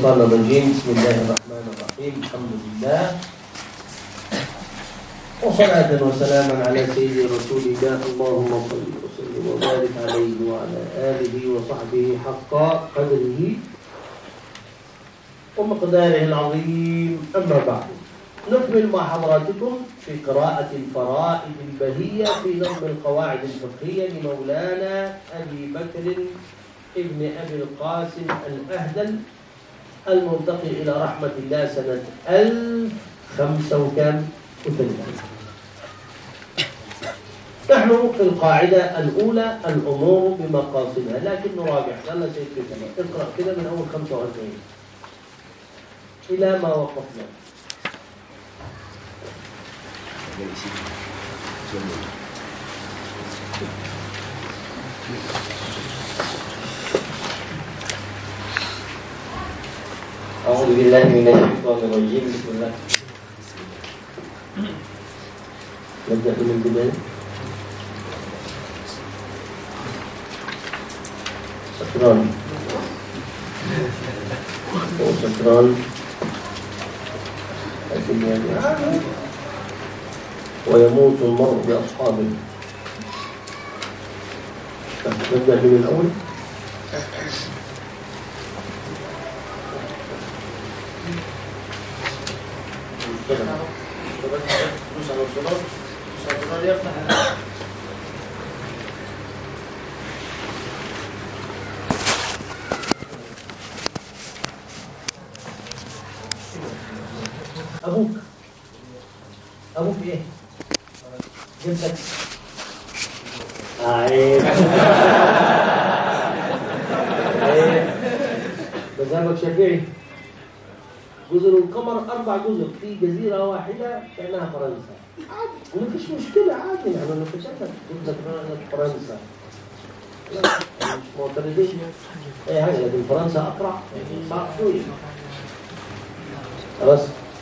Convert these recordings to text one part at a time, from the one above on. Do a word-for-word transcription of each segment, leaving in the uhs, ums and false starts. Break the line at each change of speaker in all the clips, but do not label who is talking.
الشيطان الرجيم. بسم الله الرحمن الرحيم. الحمد لله وصلاة وسلاما على سيد رسول الله. اللهم صل وسلم وبارك عليه وعلى آله وصحبه حق قدره ومقداره العظيم. أما بعد، نكمل مع حضراتكم في قراءة الفرائد البهية في نظم القواعد الفقهية لمولانا أبي بكر ابن أبي القاسم الأهدل المنتقل إلى رحمة الله سنة ألف وخمسة وثلاثين. نحن في القاعدة الأولى الأمور بمقاصدها، لكن نراجع. يلا سيد كده اقرأ كده من أول خمسة وأربعين إلى ما وقفنا.
أعوذ بالله من الشيطان الرجيم. بسم الله.
نبدأ من البداية. سكران وسكران لكن يعني ويموت المرء بأصحابه. نبدأ من الأول. أبوك أبوك إيه؟ جبتك عيب عيب. مذهبك شافعي. جزر القمر أربع جزر في جزيرة واحدة كأنها فرنسا. عادي ومفيش مشكلة، عادي. يعني أنا في شكلك جزر فرنسا مش معترضين أي حاجة، لكن فرنسا أقرع صعب شوية. خلاص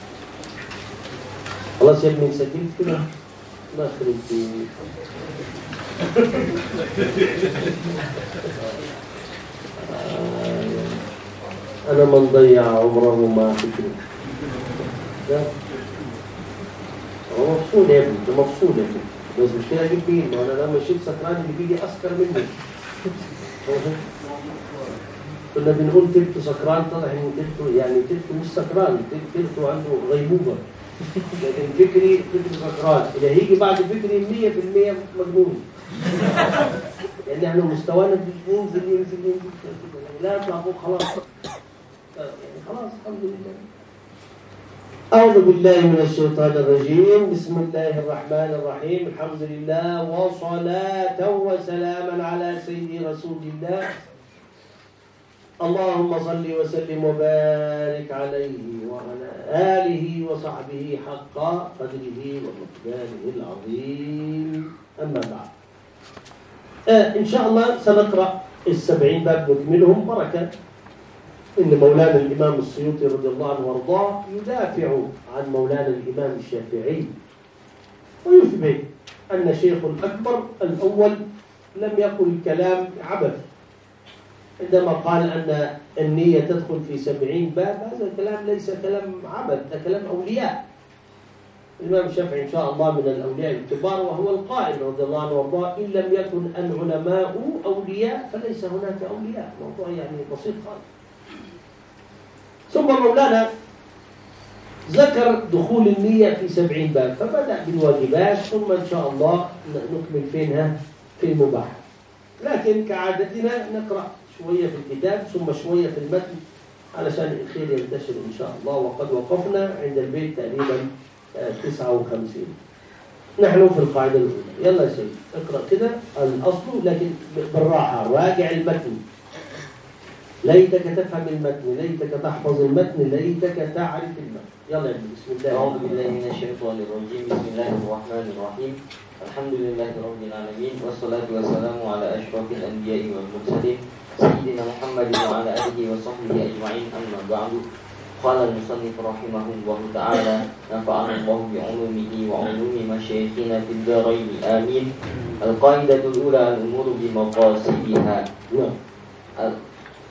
خلاص يا ابني سكيت كده ما خرجت. أنا من ضيع عمره ما فكره. هو مفصول يا ابني، مفصول يا ابني، بس مش كده أجيب مين؟ ما أنا لما شفت سكران اللي بيجي أسكر مني. كنا بنقول تلته سكران، طلع إنه تلته يعني تلته مش سكران، تلته عنده غيبوبة. لكن فكري فكري سكران، اللي هيجي بعد فكري مية في المية مجنون. يعني احنا مستوانا بينزل ينزل ينزل لا يطلع فوق خلاص. يعني خلاص الحمد لله. أعوذ بالله من الشيطان الرجيم. بسم الله الرحمن الرحيم. الحمد لله وصلاة وسلاما على سيد رسول الله. اللهم صل وسلم وبارك عليه وعلى آله وصحبه حق قدره ومقداره العظيم. أما بعد، آه إن شاء الله سنقرأ السبعين باب نكملهم بركة. إن مولانا الإمام السيوطي رضي الله عنه وارضاه يدافع عن مولانا الإمام الشافعي ويثبت أن شيخ الأكبر الأول لم يقل كلام عبث عندما قال أن النية تدخل في سبعين باب. هذا الكلام ليس كلام عبث، ده كلام أولياء. الإمام الشافعي إن شاء الله من الأولياء الكبار، وهو القائل رضي الله عنه وارضاه: إن لم يكن العلماء أولياء فليس هناك أولياء. موضوع يعني بسيط خالص. ثم مولانا ذكر دخول النية في سبعين باب، فبدأ بالواجبات، ثم إن شاء الله نكمل فينها في المباح. لكن كعادتنا نقرأ شوية في الكتاب ثم شوية في المتن علشان الخير ينتشر إن شاء الله. وقد وقفنا عند البيت تقريبا تسعة وخمسين. نحن في القاعدة الأولى. يلا يا سيدي اقرأ كده الأصل، لكن بالراحة. راجع المتن، ليتك تفهم المتن، ليتك تحفظ المتن، ليتك تعرف المتن. يلا يا بسم الله.
أعوذ بالله من الشيطان الرجيم. بسم الله الرحمن الرحيم. الحمد لله رب العالمين، والصلاة والسلام على أشرف الأنبياء والمرسلين سيدنا محمد وعلى آله وصحبه أجمعين. أما بعد، قال المصنف رحمه الله تعالى: نفعنا الله بعلومه وعلوم مشايخنا في الدارين آمين. القاعدة الأولى: الأمور بمقاصدها.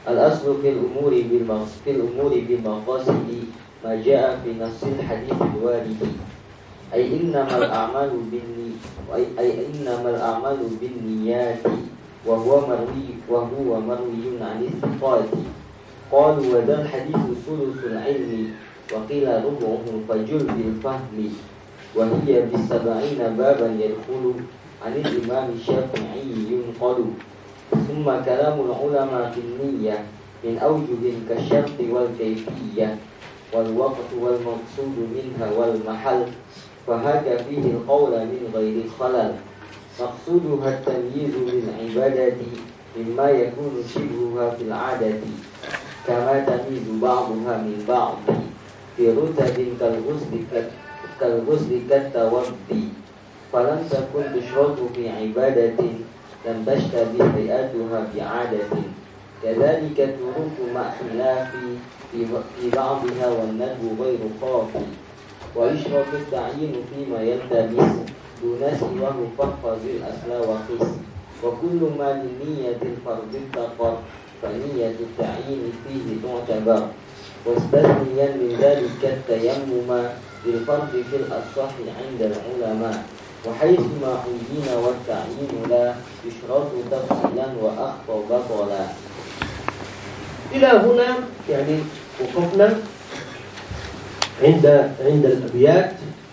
الأصل في الأمور في الأمور بالمقاصد ما جاء في نص الحديث الوارد، أي إنما الأعمال بالني أي إنما الأعمال بالنيات، وهو مروي وهو مروي عن الثقات. قالوا وذا الحديث ثلث العلم، وقيل ربعه فجل بالفهم، وهي بالسبعين بابا يدخل، عن الإمام الشافعي ينقل. ثم كلام العلماء في النية من أوجه كالشرط والكيفية والوقت والمقصود منها والمحل، فهاك فيه القول من غير خلل. مقصودها التمييز للعبادة مما يكون شبهها في العادة، كما تميز بعضها من بعض في رتب كالغسل كالغسل كالتوضي، فلم تكن تشرط في عبادة لم تشتبه هيئتها بعادة. كذلك ترك مع خلاف في بعضها والندب غير خافي، ويشرط التعيين فيما يلتبس دون سواه فاحفظ الأصل وقس. وكل ما لنية الفرض اتقى فنية التعيين فيه تعتبر، واستثنيا من ذلك التيمم للفرض في الأصح عند العلماء، وحيثما عين والتعيين لا يشرط تفصيلا وأخطأ بطلا.
إلى هنا يعني وقفنا عند عند الأبيات،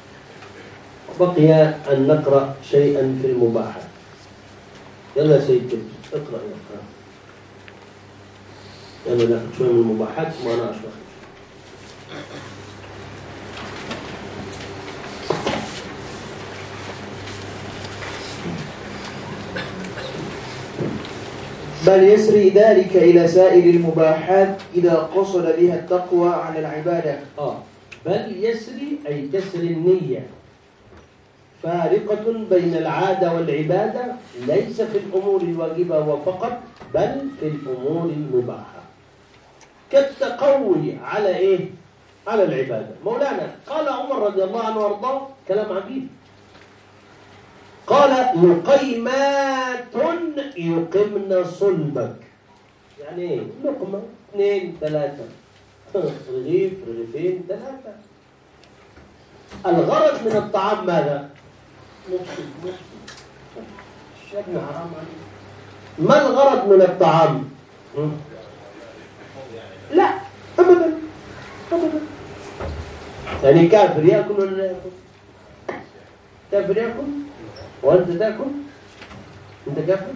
بقي أن نقرأ شيئا في المباحات. يلا سيد اقرأ يا يلا ناخذ شوية من المباحات ثم أنا أشرح.
بل يسري ذلك إلى سائر المباحات إذا قصد بها التقوى على العبادة.
آه بل يسري أي تسري النية، فارقة بين العادة والعبادة، ليس في الأمور الواجبة وفقط بل في الأمور المباحة، كالتقوي على إيه؟ على العبادة. مولانا قال عمر رضي الله عنه وارضاه كلام عجيب، قال لقيمات يقمن صلبك. يعني ايه؟ لقمة اثنين ثلاثة، رغيف رغيفين ثلاثة. الغرض من الطعام ماذا؟ نفسي نفسي شبنا حرام عليك. ما الغرض من الطعام؟ لا أبدا أبدا. يعني كافر يأكل ولا لا يأكل؟ كافر يأكل وأنت تأكل؟ أنت كافر؟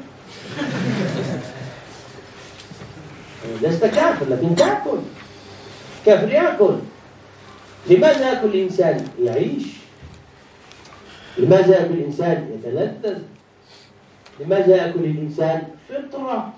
لست كافر لكن تأكل. كافر يأكل. لماذا يأكل الإنسان؟ يعيش. لماذا يأكل الإنسان؟ يتلذذ. لماذا يأكل الإنسان؟ فطرة.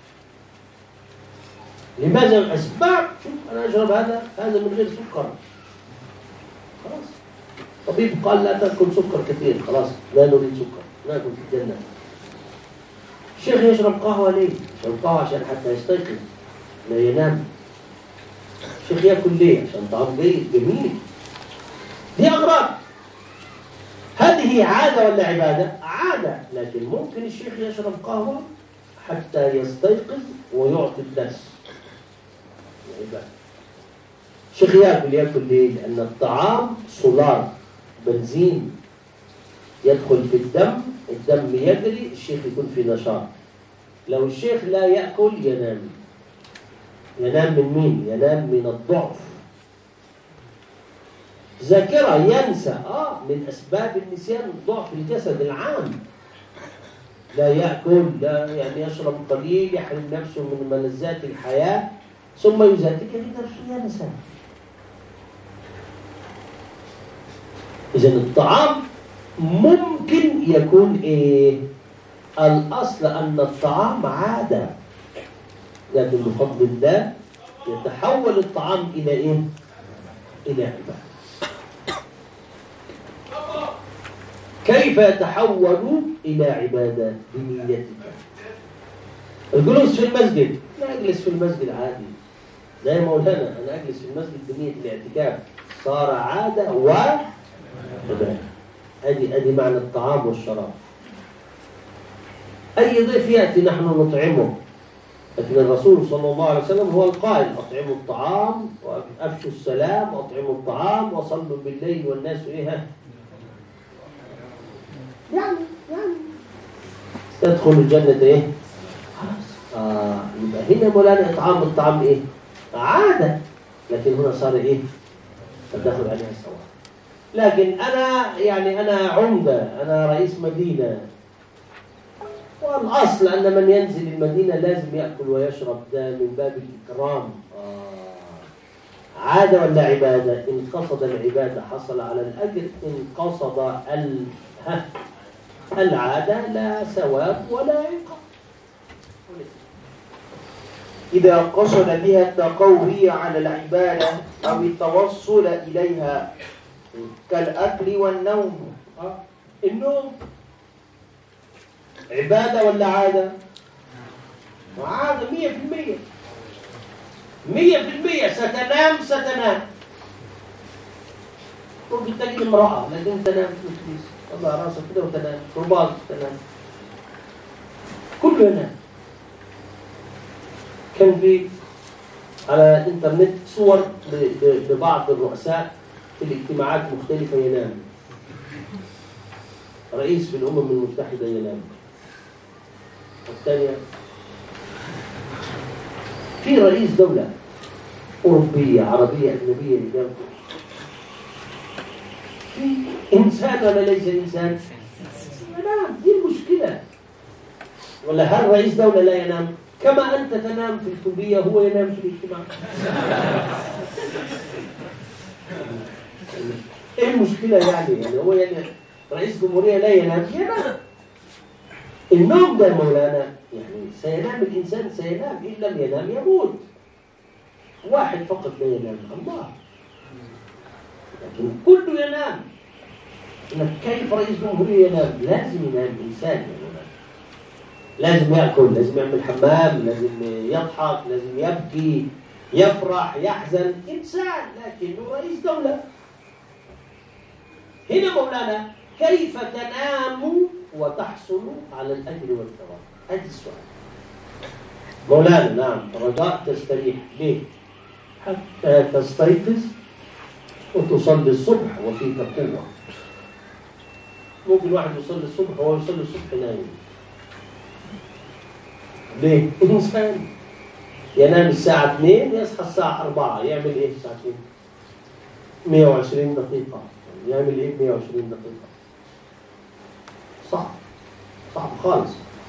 لماذا الأسباب؟ شوف أنا أشرب هذا هذا من غير سكر، خلاص. طبيب قال لا تأكل سكر كثير، خلاص لا نريد سكر، نأكل في الجنة. الشيخ يشرب قهوة ليه؟ يشرب قهوة عشان حتى يستيقظ لا ينام. الشيخ يأكل ليه؟ عشان طعام جيد جميل. دي أغراض. هذه عادة ولا عبادة؟ عادة، لكن ممكن الشيخ يشرب قهوة حتى يستيقظ ويعطي الدرس. عبادة. الشيخ يأكل يأكل ليه؟ لأن الطعام سولار، بنزين يدخل في الدم، الدم يجري، الشيخ يكون في نشاط. لو الشيخ لا يأكل ينام. ينام من مين؟ ينام من الضعف. ذاكرة ينسى، آه من أسباب النسيان ضعف الجسد العام. لا يأكل، لا يعني يشرب قليل، يحرم نفسه من ملذات الحياة، ثم يزاتك نفسه ينسى. إذن الطعام ممكن يكون إيه؟ الأصل أن الطعام عادة، لكن بفضل الله يتحول الطعام إلى إيه؟ إلى عبادة. كيف يتحول إلى عبادة؟ بنيتك. الجلوس في المسجد، لا أجلس في المسجد عادي لا يا مولانا، أنا أجلس في المسجد بنية الاعتكاف، صار عادة وعبادة. أدي أدي معنى الطعام والشراب. أي ضيف يأتي نحن نطعمه، لكن الرسول صلى الله عليه وسلم هو القائل: أطعموا الطعام وأفشوا السلام وأطعموا الطعام وصلوا بالليل والناس إيه؟ يعني يعني تدخل الجنة إيه؟ آه يبقى هنا مولانا إطعام الطعام إيه؟ عادة، لكن هنا صار إيه؟ تدخل عليها الثواب. لكن أنا يعني أنا عمدة، أنا رئيس مدينة، والأصل أن من ينزل المدينة لازم يأكل ويشرب، ده من باب الإكرام. آه. عادة ولا عبادة؟ إن قصد العبادة حصل على الأجر، إن قصد ال... ها. العادة لا ثواب ولا عقاب.
إذا قصد بها التقوي على العبادة أو التوصل إليها كالأكل والنوم.
آه. النوم عبادة ولا عادة؟ عادة مية في المية مية في المية. ستنام ستنام ممكن تجد امرأة لكن تنام في الكريس، طلع راسك كده وتنام، رباط تنام، كله ينام. كان في على الانترنت صور لبعض الرؤساء في الاجتماعات مختلفة ينام. رئيس في الأمم المتحدة ينام، الثانية في رئيس دولة أوروبية عربية أجنبية ينام. في إنسان ولا ليس إنسان؟ ينام، دي المشكلة. ولا هل رئيس دولة لا ينام؟ كما أنت تنام في الكلية هو ينام في الاجتماع. إيه المشكلة يعني؟ يعني هو يعني رئيس جمهورية لا ينام؟ ينام. النوم ده مولانا يعني سينام الإنسان، سينام، إن لم ينام يموت. واحد فقط لا ينام، الله. لكن كله ينام. كيف رئيس جمهورية ينام؟ لازم ينام إنسان يا مولانا. لازم يأكل، لازم يعمل حمام، لازم يضحك، لازم يبكي، يفرح، يحزن، إنسان، لكنه رئيس دولة. هنا مولانا كيف تنام وتحصل على الأجر والثواب؟ هذا السؤال. مولانا نعم، رجاء تستريح. ليه؟ حتى تستيقظ وتصلي الصبح وفيك قوة. ممكن واحد يصلي الصبح وهو يصلي الصبح نايم. ليه؟ إنسان ينام الساعة اثنين يصحى الساعة أربعة، يعمل إيه الساعة اثنين؟ مئة وعشرين دقيقة. يعمل إيه مئة وعشرين دقيقة؟ صعب، صعب خالص.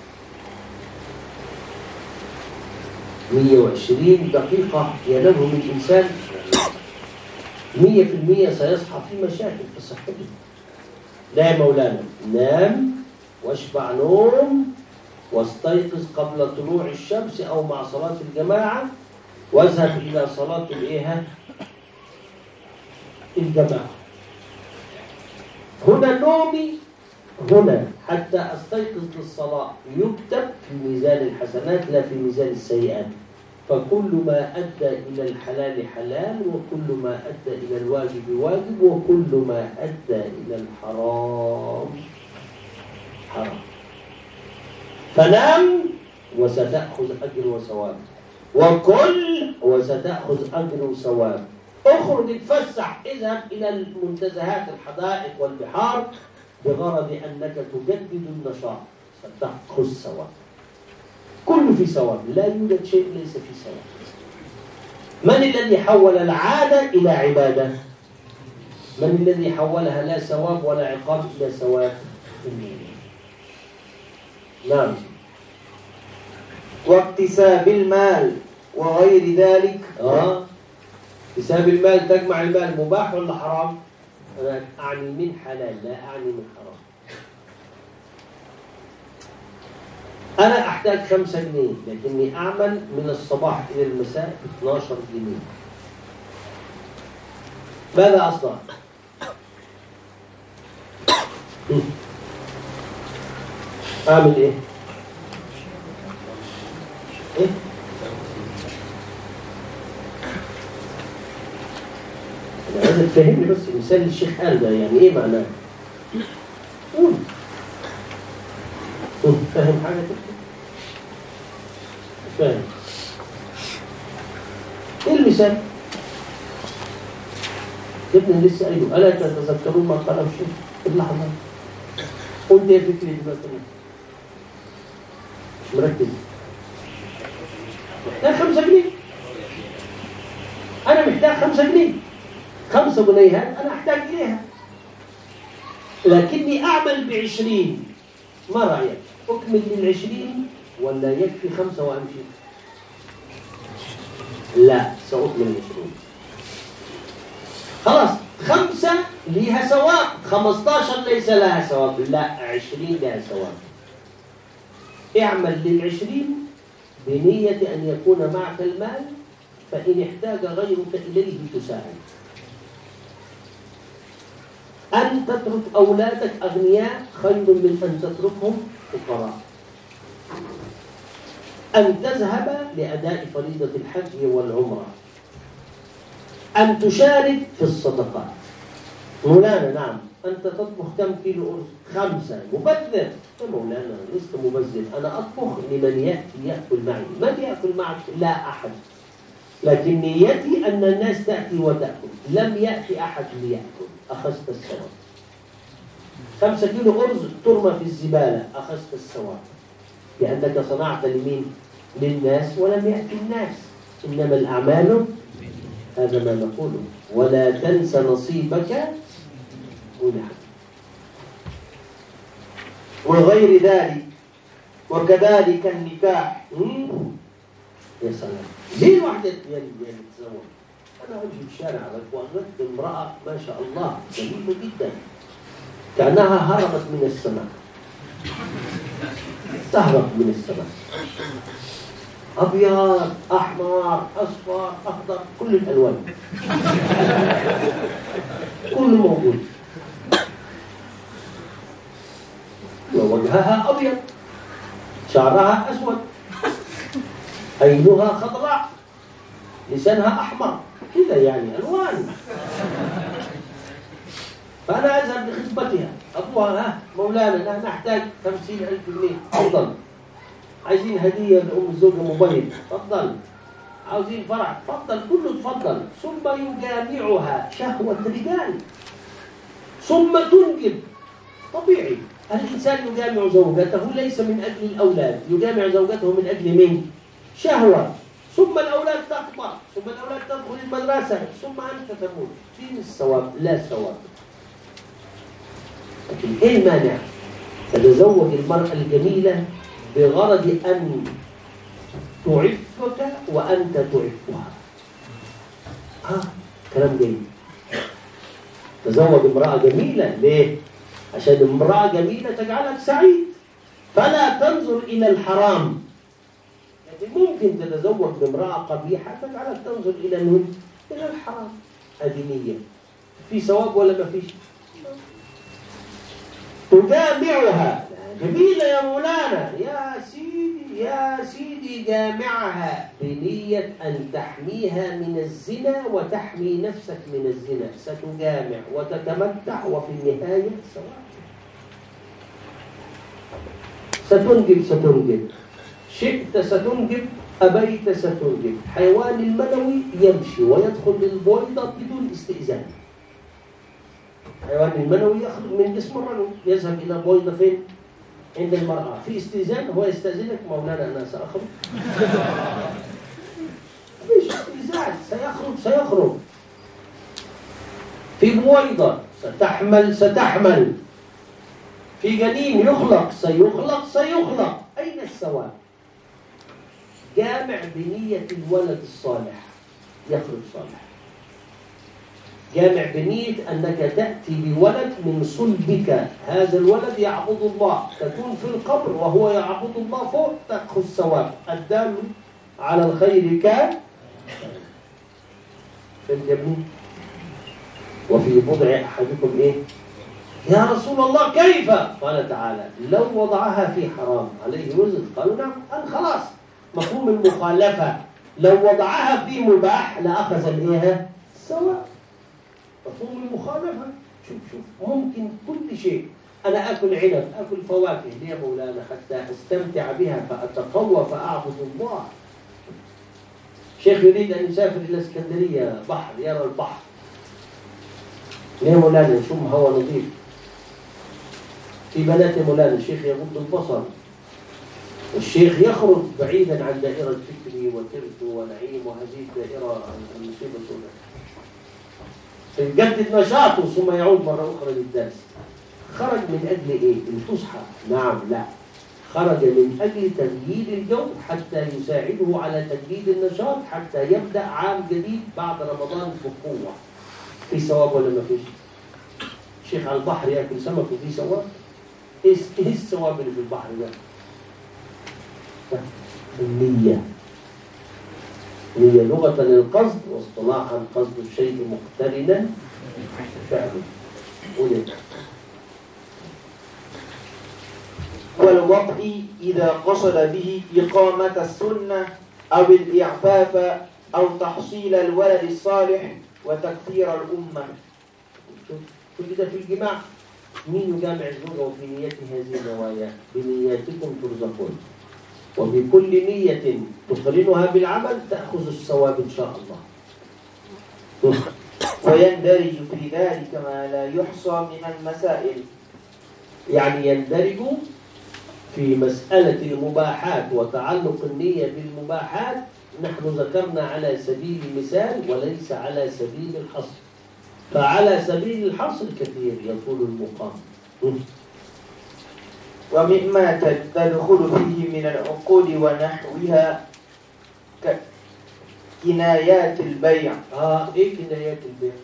مئة وعشرين دقيقة ينامهم الإنسان، مئة في المئة سيصحى في مشاكل في صحته. لا يا مولانا، نام واشبع نوم واستيقظ قبل طلوع الشمس أو مع صلاة الجماعة، واذهب إلى صلاة الإيه؟ الجماعة. هنا نومي هنا حتى أستيقظ للصلاة يكتب في ميزان الحسنات لا في ميزان السيئات. فكل ما أدى إلى الحلال حلال، وكل ما أدى إلى الواجب واجب، وكل ما أدى إلى الحرام حرام. فنام وستأخذ أجر وثواب، وكل وستأخذ أجر وثواب. اخرج اتفسح، اذهب إلى المنتزهات الحدائق والبحار بغرض أنك تجدد النشاط، ستأخذ ثواب. كل في ثواب، لا يوجد شيء ليس في ثواب. من الذي حول العادة إلى عبادة؟ من الذي حولها لا ثواب ولا عقاب إلى ثواب؟ نعم.
واكتساب المال وغير ذلك.
آه اكتساب المال، تجمع المال مباح ولا حرام؟ أنا أعني من حلال لا أعني من حرام. أنا أحتاج خمسة جنيه لكني أعمل من الصباح إلى المساء اثناشر جنيه. ماذا أصنع؟ أعمل إيه؟ إيه؟ أنا عايز تفهمني بس مثال الشيخ قال ده يعني إيه معناه؟ قول. فاهم حاجة كده؟ فاهم. مثال ابن لسه قايله ألا تتذكرون ما قاله الشيخ اللحظة قلت يا فكري دلوقتي مش مركز محتاج خمسة جنيه أنا محتاج خمسة جنيه خمسة جنيهات أنا أحتاج إليها لكني أعمل بعشرين ما رأيك أكمل للعشرين ولا يكفي خمسة وأمشي لا سأكمل العشرين خلاص خمسة لها ثواب خمستاشر ليس لها ثواب لا عشرين لها ثواب اعمل للعشرين بنية أن يكون معك المال فإن احتاج غيرك إليه تساعد أن تترك أولادك أغنياء خير من أن تتركهم فقراء أن تذهب لأداء فريضة الحج والعمرة أن تشارك في الصدقات مولانا نعم أنت تطبخ كم كيلو أرز خمسة مبذر يا مولانا لست مبذر أنا أطبخ لمن يأتي يأكل معي من يأكل معك لا أحد لكن نيتي أن الناس تأتي وتأكل لم يأتي أحد ليأكل أخذت الثواب خمسة كيلو أرز ترمى في الزبالة أخذت الثواب لأنك صنعت لمين للناس ولم يأتي الناس إنما الأعمال هذا ما نقوله ولا تنس نصيبك ونحن وغير ذلك وكذلك النكاح يا سلام ليه الواحدة يتزوج أنا أمشي في الشارع وأغلقت امرأة ما شاء الله جميلة جدا كأنها هربت من السماء تهرب من السماء أبيض أحمر أصفر أخضر كل الألوان كله موجود ووجهها أبيض شعرها أسود عينها خضراء لسانها أحمر كذا يعني ألوان فأنا أذهب لخطبتها أبوها ها مولانا نحتاج خمسين ألف جنيه تفضل عايزين هدية لأم الزوجة موبايل تفضل عاوزين فرح تفضل كله تفضل ثم يجامعها شهوة رجال ثم تنجب طبيعي الإنسان يجامع زوجته ليس من أجل الأولاد يجامع زوجته من أجل من؟ شهوة ثم الأولاد تكبر ثم الأولاد تدخل المدرسة ثم أنت تموت فين الثواب؟ لا ثواب لكن إيه المانع؟ تتزوج المرأة الجميلة بغرض أن تعفك وأنت تعفها ها كلام جميل تزوج امرأة جميلة ليه؟ عشان امرأة جميلة تجعلك سعيد فلا تنظر إلى الحرام لكن ممكن تتزوج بامرأة قبيحة تجعلك تنظر إلى من؟ إلى الحرام أدينية في ثواب ولا ما فيش؟ تجامعها جميلة يا مولانا يا سيدي يا سيدي جامعها بنية أن تحميها من الزنا وتحمي نفسك من الزنا ستجامع وتتمتع وفي النهاية سواء ستنجب ستنجب شئت ستنجب أبيت ستنجب حيوان المنوي يمشي ويدخل للبويضة بدون استئذان حيوان المنوي يخرج من جسم الرجل يذهب إلى البويضة فين؟ عند المرأة في استئذان هو يستأذنك مولانا أنا سأخرج مش استئذان سيخرج سيخرج في بويضة ستحمل ستحمل في جنين يخلق سيخلق سيخلق أين الثواب؟ جامع بنية الولد الصالح يخرج صالح جامع بنية أنك تأتي بولد من صلبك هذا الولد يعبد الله تكون في القبر وهو يعبد الله فوق تأخذ ثواب الدال على الخير كان في الجبين وفي بضع أحدكم إيه يا رسول الله كيف قال تعالى لو وضعها في حرام عليه وزر قالوا نعم قال خلاص مفهوم المخالفة لو وضعها في مباح لأخذ الإيه الثواب مفهوم المخالفة شوف شوف ممكن كل شيء أنا أكل عنب أكل فواكه ليه مولانا حتى أستمتع بها فأتقوى فأعبد الله شيخ يريد أن يسافر إلى اسكندرية، بحر، يرى البحر. ليه مولانا؟ يشم هواء نظيف. في بنات مولانا الشيخ يغض البصر، الشيخ يخرج بعيدا عن دائرة فكري وترك ونعيم وهذه الدائرة المصيبة السوداء. يجدد نشاطه ثم يعود مرة أخرى للدرس. خرج من أجل إيه؟ الفسحة؟ نعم، لا. خرج من أجل تجديد الجو حتى يساعده على تجديد النشاط حتى يبدأ عام جديد بعد رمضان بقوة. في ثواب ولا ما فيش؟ الشيخ على البحر يأكل سمك وفي ثواب؟ إيه الثواب اللي في البحر ده؟ النية. هي لغة القصد واصطلاحا قصد الشيء مقترنا فعله. قولي.
والوضع إذا قصد به إقامة السنة أو الإعفاف أو تحصيل الولد الصالح وتكثير الأمة.
كل ده في الجماع. مين يجامع الزوجة وفي نيته هذه النوايا؟ بنياتكم ترزقون، وبكل نية تقرنها بالعمل تأخذ الثواب إن شاء الله.
ويندرج في ذلك ما لا يحصى من المسائل.
يعني يندرج في مسألة المباحات وتعلق النية بالمباحات، نحن ذكرنا على سبيل المثال وليس على سبيل الحصر. فعلى سبيل الحصر كثير يطول المقام.
ومما تدخل فيه من العقود ونحوها كنايات البيع.
آه إيه كنايات البيع؟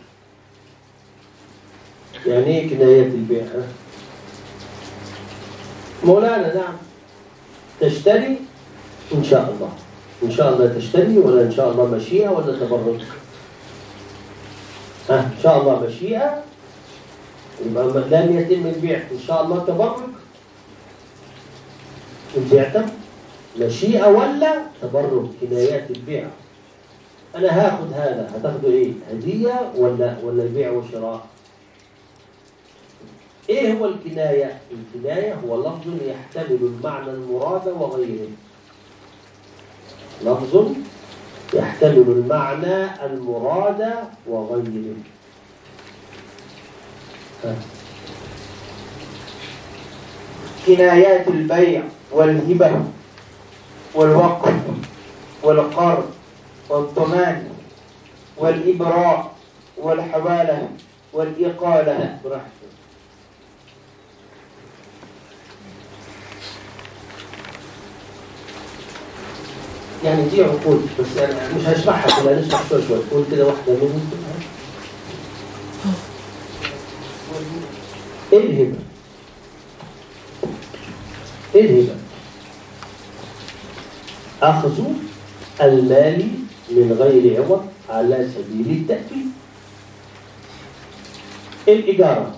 يعني إيه كنايات البيع؟ مولانا نعم، تشتري إن شاء الله، إن شاء الله تشتري ولا إن شاء الله مشيئة ولا تبرك؟ ها إن شاء الله مشيئة يبقى لم يتم البيع، إن شاء الله تبرك. البيع مشيئة ولا تبرك؟ كنايات البيع. أنا هاخد هذا، هتاخده إيه؟ هدية ولا ولا البيع وشراء؟ إيه هو الكناية؟ الكناية هو لفظ يحتمل المعنى المراد وغيره. لفظ يحتمل المعنى المراد وغيره. ها.
كنايات البيع والهبة والوقف والقرض والضمان والإبراء والحوالة والإقالة.
براحتك. يعني دي عقود بس يعني مش هشرحها كلها، نشرح شوي شوي. قول كده واحدة منهم. ايه الهبة؟ ايه الهبة؟ أخذ المال من غير عوض على سبيل التأكيد. الإجارة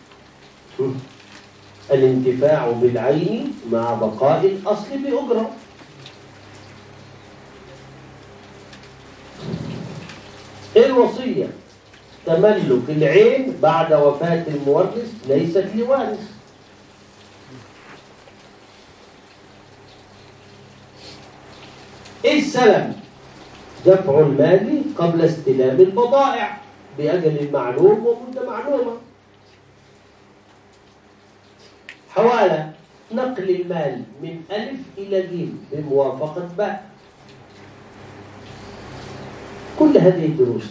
الانتفاع بالعين مع بقاء الأصل بأجرة. الوصية تملك العين بعد وفاة المورث ليست لوارث. السلم دفع المال قبل استلام البضائع بأجل معلوم ومدة معلومة. حوالة نقل المال من ألف إلى جيم بموافقة باء. كل هذه الدروس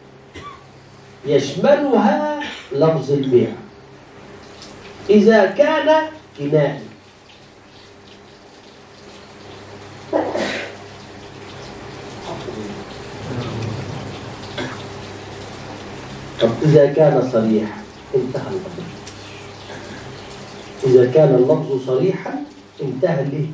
يشملها لفظ البيع إذا كان كنائي. طب إذا كان صريح انتهى الأمر. إذا كان اللفظ صريحا انتهى ليه؟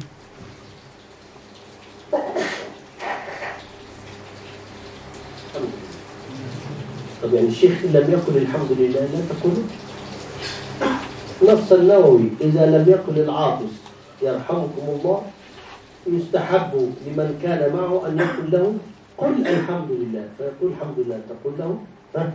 طب يعني الشيخ إن لم يقل الحمد لله لا تقوله. نص النووي إذا لم يقل العاطس يرحمكم الله يستحب لمن كان معه أن يقول له قل الحمد لله، فيقول الحمد لله تقول له ها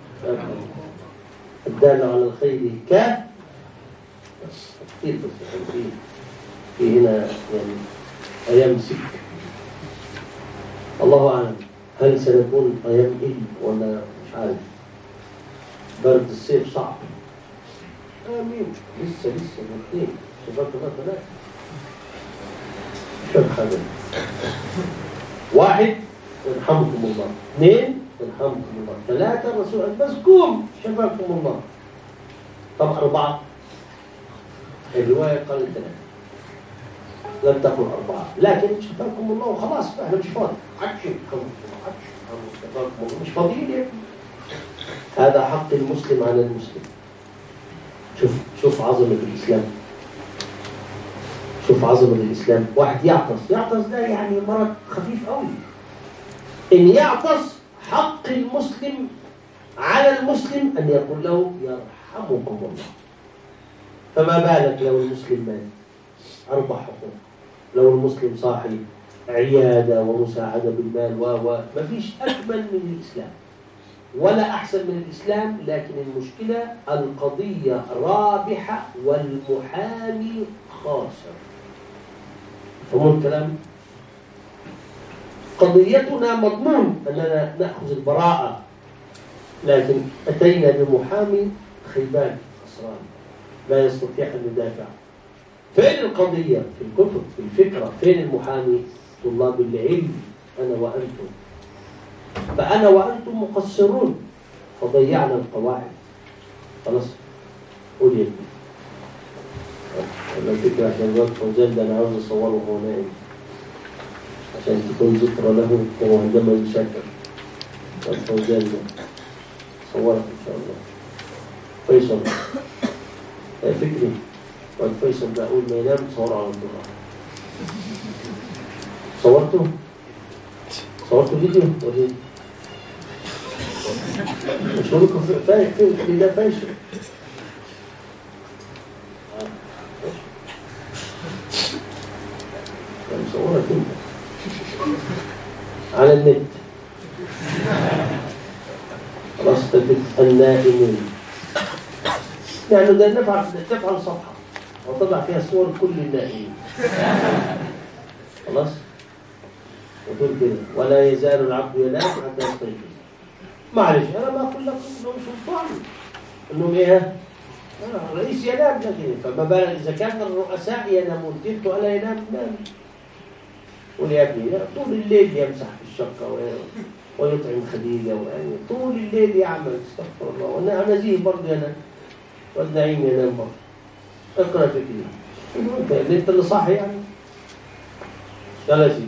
الدال على الخير ك كثير بس في في هنا يعني أيمسك الله أعلم. هل سنكون أيام إيه ولا مش عارف؟ برد الصيف صعب. آمين. لسه لسه الاثنين شباب كمان ثلاثة. شوف حاجة. واحد يرحمكم الله. اثنين يرحمكم الله. ثلاثة الرسول قال بس قوم شفاكم الله. طب أربعة. الرواية قالت ثلاثة. لم تكن أربعة، لكن شفاكم الله وخلاص احنا مش فاضي. عكش شفاكم الله مش فاضيين يعني. هذا حق المسلم على المسلم. شوف شوف عظمة الإسلام. شوف عظمة الإسلام. واحد يعطس، يعطس ده يعني مرض خفيف قوي. إن يعطس حق المسلم على المسلم أن يقول له يرحمكم الله. فما بالك لو المسلم مات؟ أربع حقوق. لو المسلم صاحي عيادة ومساعدة بالمال و و ما فيش أكمل من الإسلام ولا أحسن من الإسلام. لكن المشكلة القضية رابحة والمحامي خاسر. فهموا الكلام؟ قضيتنا مضمون أننا نأخذ البراءة، لكن أتينا بمحامي خيبان خسران لا يستطيع أن يدافع. فين القضية؟ في الكتب، في الفكرة. فين المحامي؟ طلاب العلم أنا وأنتم. فأنا وأنتم مقصرون فضيعنا القواعد. خلاص قول يا ابني. أنا فكرة عشان الوقت فوزان ده أنا عاوز أصوره وهو نائم عشان تكون ذكرى له وهو عندما يسافر. فوزان ده صورك إن شاء الله. فيصل فكري والفيصل ده أول ما ينام تصوره على الدرة. صورته؟ صورته فيديو؟ وريني. مش هقول لكم فايش فين ده فايش. كان مصورك انت على النت. خلاص تجد النائمين. يعني ده نفع تفعل صفحة وطلع فيها صور كل النائمين. خلاص وتقول كده ولا يزال العبد ينام حتى يستيقظ. معلش انا ما اقول لكم انهم سلطان انهم ايه الرئيس ينام لكن فما بالك اذا كان الرؤساء ينامون تلك ولا ينام نام. قول يا ابني طول الليل يمسح في الشقه ويطعم خديجه ويعني طول الليل يعمل استغفر الله. وانا نزيه برضه ينام والنعيم ينام برضه. اقرا في كده انت اللي صاحي يعني. يلا يا سيدي.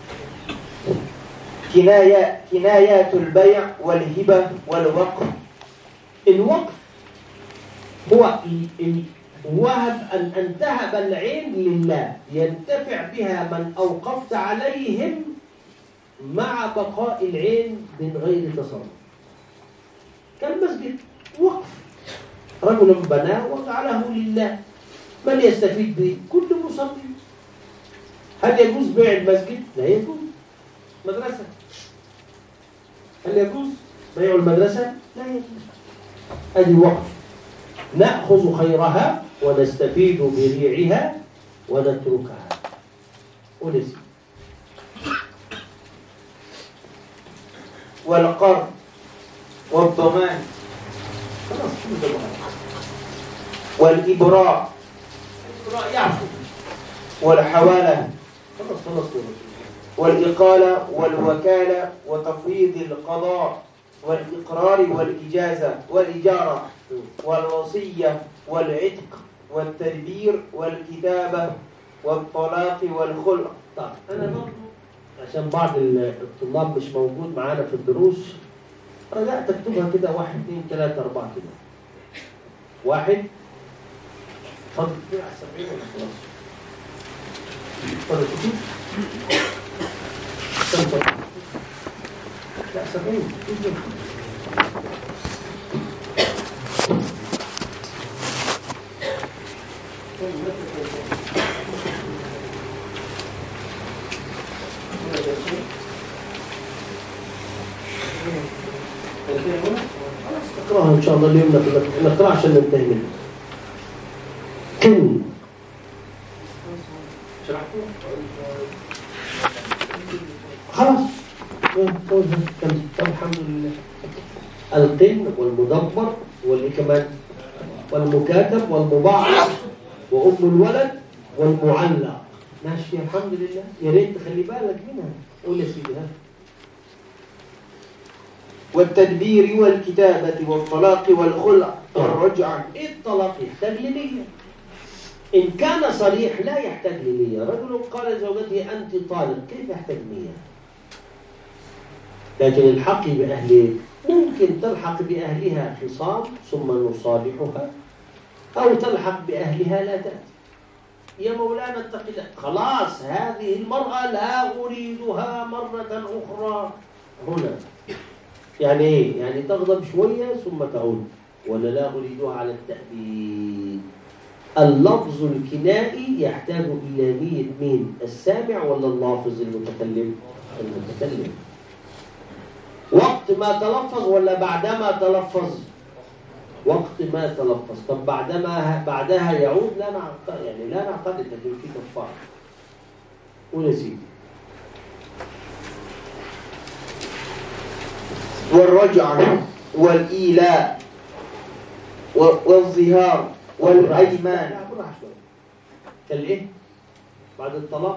كناية كنايات البيع والهبة والوقف.
الوقف هو وهب أن أن تهب العين لله ينتفع بها من أوقفت عليهم مع بقاء العين من غير تصرف. كالمسجد وقف، رجل بناه وجعله لله، من يستفيد به؟ كل مصلي. هل يجوز بيع المسجد؟ لا يجوز. مدرسة هل يجوز بيع المدرسة؟ لا يجوز. هذه وقف نأخذ خيرها ونستفيد بريعها ونتركها. ونسي.
والقرض والضمان
خلاص شو الضمان؟
والإبراء
الإبراء يعفو.
والحوالة
خلاص خلاص
والإقالة والوكالة وتفويض القضاء والإقرار والإجازة والإجارة والوصية والعتق والتدبير والكتابة والطلاق والخلع.
طيب أنا برضه عشان بعض الطلاب مش موجود معانا في الدروس رجعت أكتبها كده واحد اثنين ثلاثة أربعة كده. واحد فضل كده على سبعين ولا خلاص؟ فضل كده؟ لا سبعين نقراها إن شاء الله اليوم نقرأ عشان ننتهي منه. كن خلاص القن والمدبر واللي كمان والمكاتب والمبعض وأم الولد والمعلق. ماشي الحمد لله. يا ريت تخلي بالك منها. قول يا سيدي. ها
والتدبير والكتابة والطلاق والخلع والرجعة.
إيه الطلاق؟ يحتاج لنية. إن كان صريح لا يحتاج لنية. رجل قال لزوجته أنت طالق، كيف يحتاج نية؟ لكن الحق بأهله ممكن تلحق بأهلها خصام ثم نصالحها، أو تلحق بأهلها لا تأتي. يا مولانا اتق الله، خلاص هذه المرأة لا أريدها مرة أخرى هنا. يعني إيه؟ يعني تغضب شوية ثم تعود، ولا لا أريدها على التأبيد. اللفظ الكنائي يحتاج إلى نية مين؟ السامع ولا اللافظ المتكلم؟ المتكلم. وقت ما تلفظ ولا بعدما تلفظ؟ وقت ما تلفظ. طب بعدما بعدها يعود؟ لا نعتقد، يعني لا نعتقد أن في كفارة. قول يا سيدي.
والرجعة والإيلاء والظهار والأيمان.
كالإيه؟ بعد الطلاق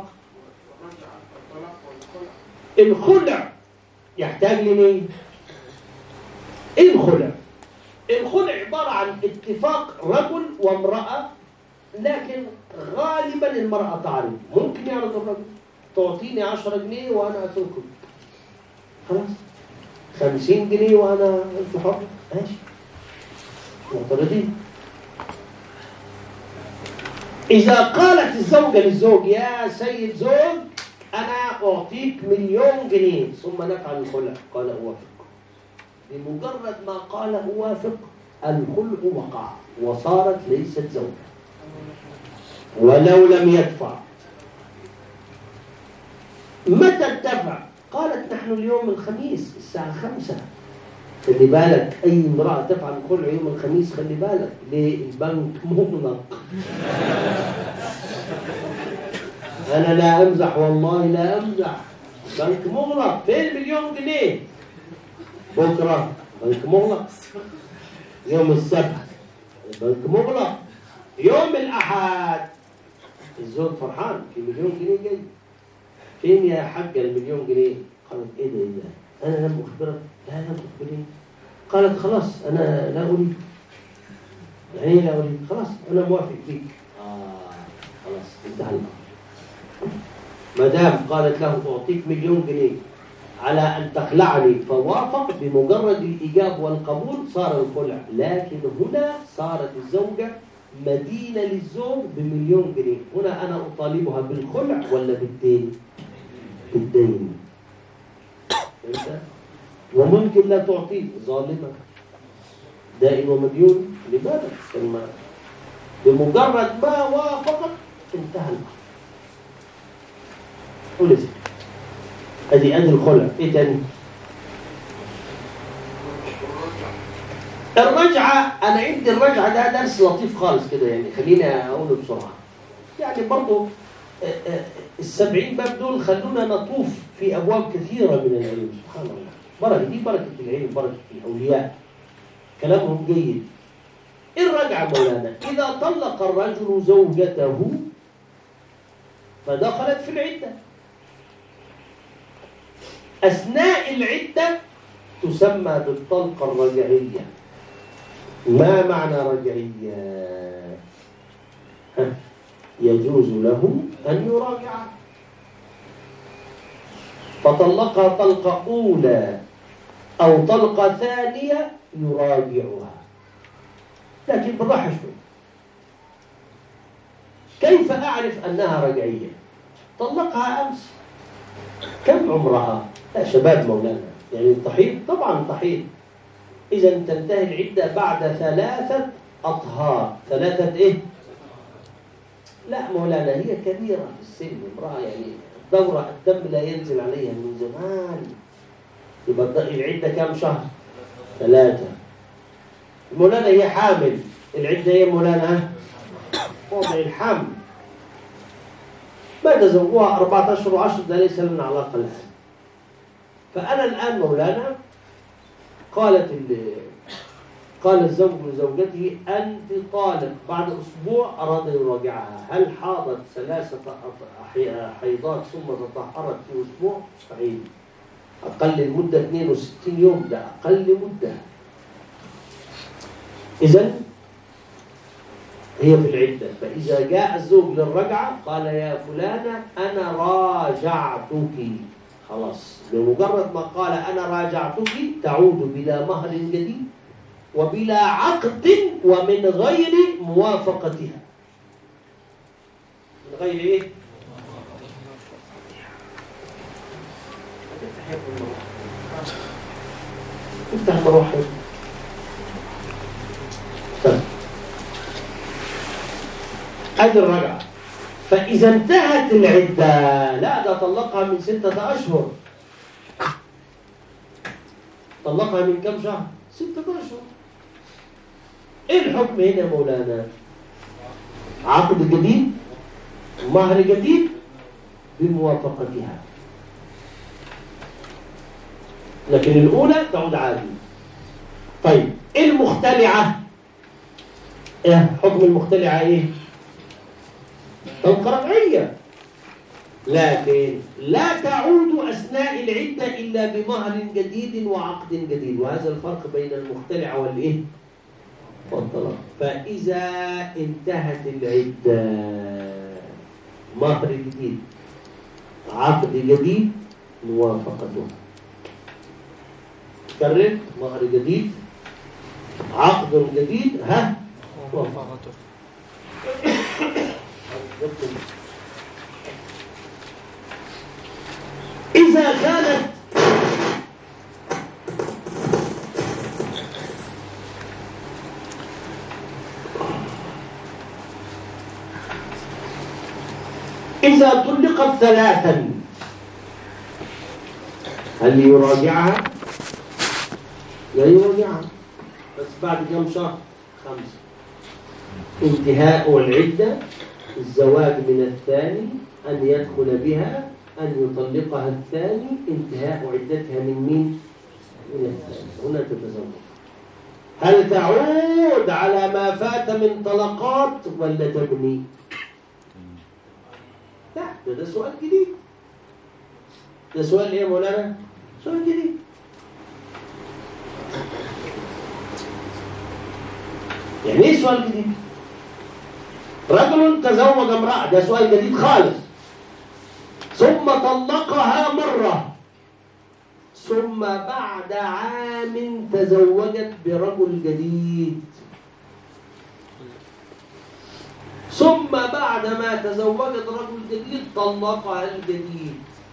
الخلع يحتاج لنية. إيه الخلع؟ الخلع عبارة عن اتفاق رجل وامرأة، لكن غالبا المرأة تعرض. ممكن يعرض الرجل، تعطيني عشرة جنيه وأنا أتركك، خلاص. خمسين جنيه وأنا أنت حر، ماشي، معترضين. إذا قالت الزوجة للزوج يا سيد زوج أنا أعطيك مليون جنيه ثم نفعل الخلع، قال أوافق. بمجرد ما قال أوافق الخلع وقع وصارت ليست زوجة ولو لم يدفع. متى اتفق؟ قالت نحن اليوم الخميس الساعة خمسة. خلي بالك أي امرأة تفعل الخلع يوم الخميس خلي بالك، ليه؟ البنك مغلق. أنا لا أمزح والله لا أمزح، البنك مغلق. فين مليون جنيه؟ بكرة البنك مغلق، يوم السبت البنك مغلق، يوم الأحد الزوج فرحان في مليون جنيه جاي. فين يا حاجة المليون جنيه؟ قالت إيه ده إيه ده؟ أنا لم أخبرك. لا لم تخبرني. قالت خلاص أنا لا أريد. يعني لا أريد، خلاص أنا موافق فيك. آه خلاص انتهى الأمر. ما دام قالت له أعطيك مليون جنيه على أن تخلعني فوافق، بمجرد الإجابة والقبول صار الخلع. لكن هنا صارت الزوجة مدينة للزوج بمليون جنيه. هنا أنا أطالبها بالخلع ولا بالدين؟ بالدين. وممكن لا تعطيه، ظالمة دائم ومديون. لماذا؟ بمجرد ما وافقت انتهى الأمر. قول لي ادي ادي الخلع. ايه تاني؟ الرجعة. انا عندي الرجعة ده درس لطيف خالص كده، يعني خليني اقوله بسرعة. يعني برضو السبعين باب دول خلونا نطوف في ابواب كثيرة من العلم. سبحان الله، بركة دي بركة العلم، بركة الأولياء، كلامهم جيد. إيه الرجعة مولانا؟ إذا طلق الرجل زوجته فدخلت في العدة، أثناء العدة تسمى بالطلقة الرجعية. ما معنى رجعية؟ يجوز له أن يراجع، فطلقها طلقة أولى أو طلقة ثانية يراجعها، لكن بالراحة شوي. كيف أعرف أنها رجعية؟ طلقها أمس، كم عمرها؟ لا شباب مولانا، يعني تحيض؟ طبعا تحيض. إذا تنتهي العدة بعد ثلاثة أطهار. ثلاثة إيه؟ لا مولانا هي كبيرة في السن، امرأة يعني دورة الدم لا ينزل عليها من زمان. يبقى العدة كم شهر؟ ثلاثة. مولانا هي حامل، العدة هي مولانا وضع الحمل. بعد زوجها أربعة أشهر وعشر، ده ليس لنا علاقة الآن. فأنا الآن مولانا قالت قال الزوج لزوجته أنت طالق بعد أسبوع أراد أن يراجعها، هل حاضت ثلاثة حيضات ثم تطهرت في أسبوع؟ صحيح. أقل المدة اثنين وستين يوم، ده أقل مدة. إذن هي في العدة. فإذا جاء الزوج للرجعة قال يا فلانة أنا راجعتك، خلاص. بمجرد ما قال أنا راجعتك تعود بلا مهر جديد وبلا عقد ومن غير موافقتها. من غير إيه؟ افتح المروحة. هذه الرجعة. فإذا انتهت العدة، لا ده طلقها من ستة أشهر. طلقها من كم شهر؟ ستة أشهر. إيه الحكم هنا يا مولانا؟ عقد جديد، مهر جديد بموافقتها. لكن الأولى تعود عادي. طيب المختلعة، إيه حكم المختلعة إيه؟ طلقة رجعية، لكن لا تعود أثناء العدة إلا بمهر جديد وعقد جديد. وهذا الفرق بين المختلعة والإيه؟ والطلاق. فإذا انتهت العدة، مهر جديد، عقد جديد، موافقته. كرر، مهر جديد، عقد جديد، ها موافقته. إذا كانت إذا طلقت ثلاثا هل يراجعها؟ لا يراجعها، بس بعد كم شهر؟ خمسة. انتهاء العدة الزواج من الثاني، أن يدخل بها، أن يطلقها الثاني، انتهاء عدتها من مين؟ من الثاني. هنا تتزوج. هل تعود على ما فات من طلقات ولا تبني؟ لا، ده, ده سؤال جديد. ده سؤال ايه يا مولانا؟ سؤال جديد. يعني ايه سؤال جديد؟ رجل تزوج امرأة، ده سؤال جديد خالص. ثم طلقها مرة، ثم بعد عام تزوجت برجل جديد، ثم بعد ما تزوجت رجل جديد طلقها الجديد.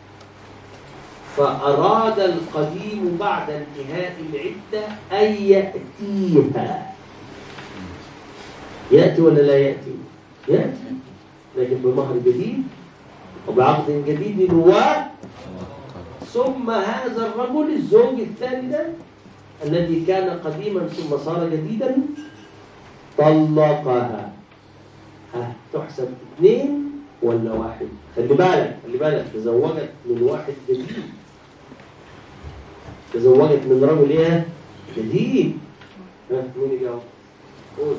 فأراد القديم بعد انتهاء العدة أن يأتيها. يأتي ولا لا يأتي؟ يأتي، لكن بمهر جديد وبعقد جديد. و ثم هذا الرجل الزوج الثاني ده الذي كان قديما ثم صار جديدا طلقها. ها تحسب اثنين ولا واحد؟ خلي بالك خلي بالك تزوجت من واحد جديد، تزوجت من رجل ايه؟ جديد. ها مين يجاوب؟ قول.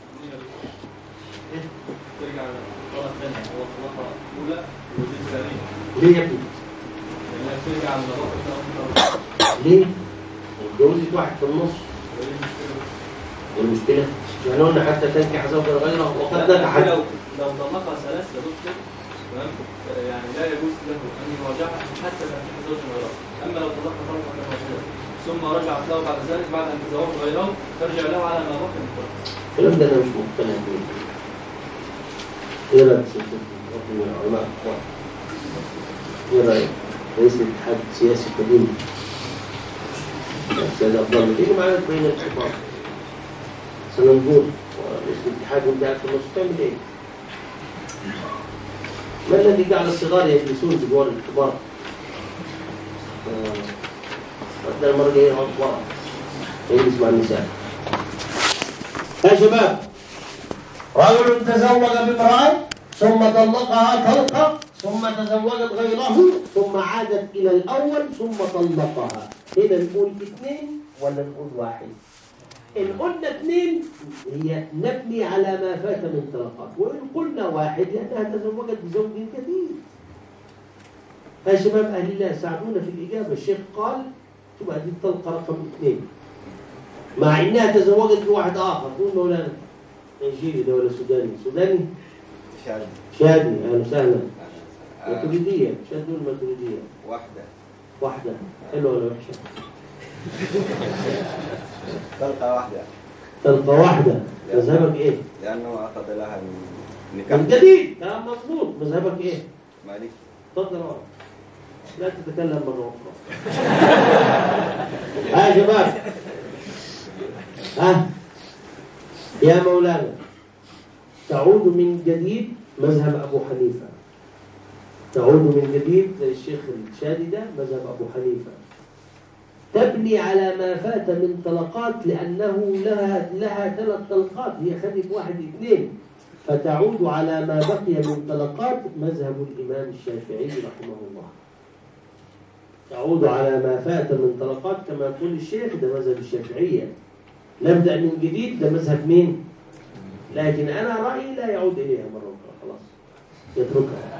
ترجع للطلقة الثانية، هو الطلقة الأولى والجزء الثانية.
ليه يا ابني؟
لأنها ترجع للطلقة الثانية.
ليه؟ اتجوزت واحد في النص. ايه المشكلة؟ يعني قلنا حتى تنكح زوجا غيره وقد نكحت.
لو لو طلقها ثلاث يا دكتور تمام، يعني لا يجوز له أن يراجعها حتى تنكح زوجا غيره. أما لو طلقها طلقة واحدة ثم رجعت له بعد ذلك بعد أن تزوج غيره ترجع له على ما بقي من الطلاق.
الكلام ده أنا مش مقتنع بيه. ايه رايك يا علماء اخوان؟ ايه رايك رئيس الاتحاد السياسي القديم السيد عبد الله تيجي معانا بين الحوار سننظر رئيس الاتحاد وانت قاعد في النص تعمل ايه؟ ما الذي جعل الصغار يجلسون بجوار الكبار؟ وقتنا المره الجايه يقعد ورا يجلس مع النساء. يا شباب، رجل تزوج بامرأة ثم طلقها طلقة ثم تزوجت غيره ثم عادت إلى الأول ثم طلقها. هنا نقول اثنين ولا نقول واحد؟ إن قلنا اثنين هي نبني على ما فات من طلقات، وإن قلنا واحد لأنها تزوجت بزوج جديد. يا شباب أهل الله ساعدونا في الإجابة. الشيخ قال شوف هذه الطلقة رقم اثنين مع إنها تزوجت بواحد آخر. قول مولانا نيجيري ده ولا سوداني؟ سوداني؟
شادي.
شادي أهلا وسهلا. ماتريدية شادي ولا ماتريدية؟
واحدة.
واحدة حلوة ولا وحشة؟
طلقة واحدة.
طلقة واحدة. مذهبك إيه؟
لأنه أخذ لها النكاح.
من جديد كلام مظبوط. مذهبك إيه؟
مالك.
تفضل اقعد. لا تتكلم مرة أخرى. ها يا شباب. ها يا مولانا تعود من جديد مذهب أبو حنيفة. تعود من جديد زي الشيخ الشادي ده مذهب أبو حنيفة. تبني على ما فات من طلقات لأنه لها لها ثلاث طلقات، هي خدت واحد اثنين، فتعود على ما بقي من طلقات مذهب الإمام الشافعي رحمه الله. تعود على ما فات من طلقات كما يقول الشيخ ده مذهب الشافعية. نبدأ من جديد ده مذهب مين؟ لكن أنا رأيي لا يعود إليها مرة أخرى، خلاص يتركها.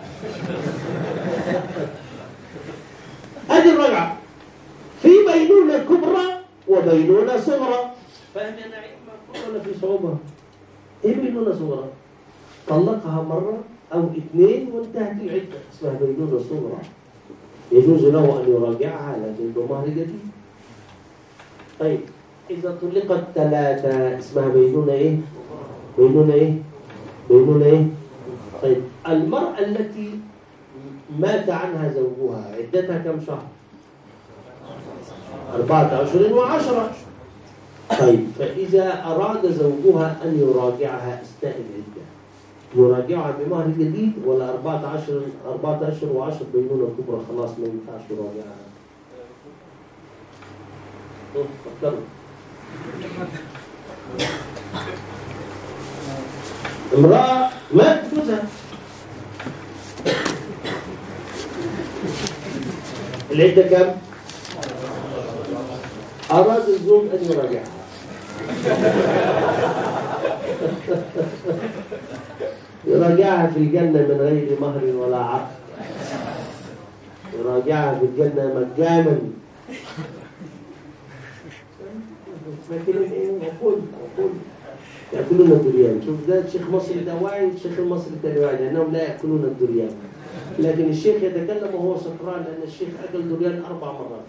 هذه الرجعة في بينونة كبرى وبينونة صغرى. فاهم يا نعيم مفهوم ولا في صعوبة؟ إيه بينونة صغرى؟ طلقها مرة أو اثنين وانتهت العدة، اسمها بينونة صغرى. يجوز له أن يراجعها لكن بمهر جديد. طيب إذا طلقت ثلاثة اسمها بينونة إيه؟ بينونة إيه؟ بينونة إيه؟ طيب المرأة التي مات عنها زوجها عدتها كم شهر؟ أربعة أشهر وعشرة. طيب فإذا أراد زوجها أن يراجعها أثناء العدة يراجعها بمهر جديد ولا أربعة عشر أربعة أشهر وعشر بينونة كبرى خلاص ما ينفعش يراجعها؟ فكروا. امرأة مات جوزها العدة كم؟ أراد الزوج أن يراجعها يراجعها في الجنة من غير مهر ولا عقد، يراجعها في الجنة مجانا. لكن ايه وقول وقول يأكلون الدريان. شوف ده الشيخ مصري ده واعي، الشيخ المصري ده واعي لأنهم لا يأكلون الدريان، لكن الشيخ يتكلم وهو سكران لأن الشيخ أكل دريان أربع مرات.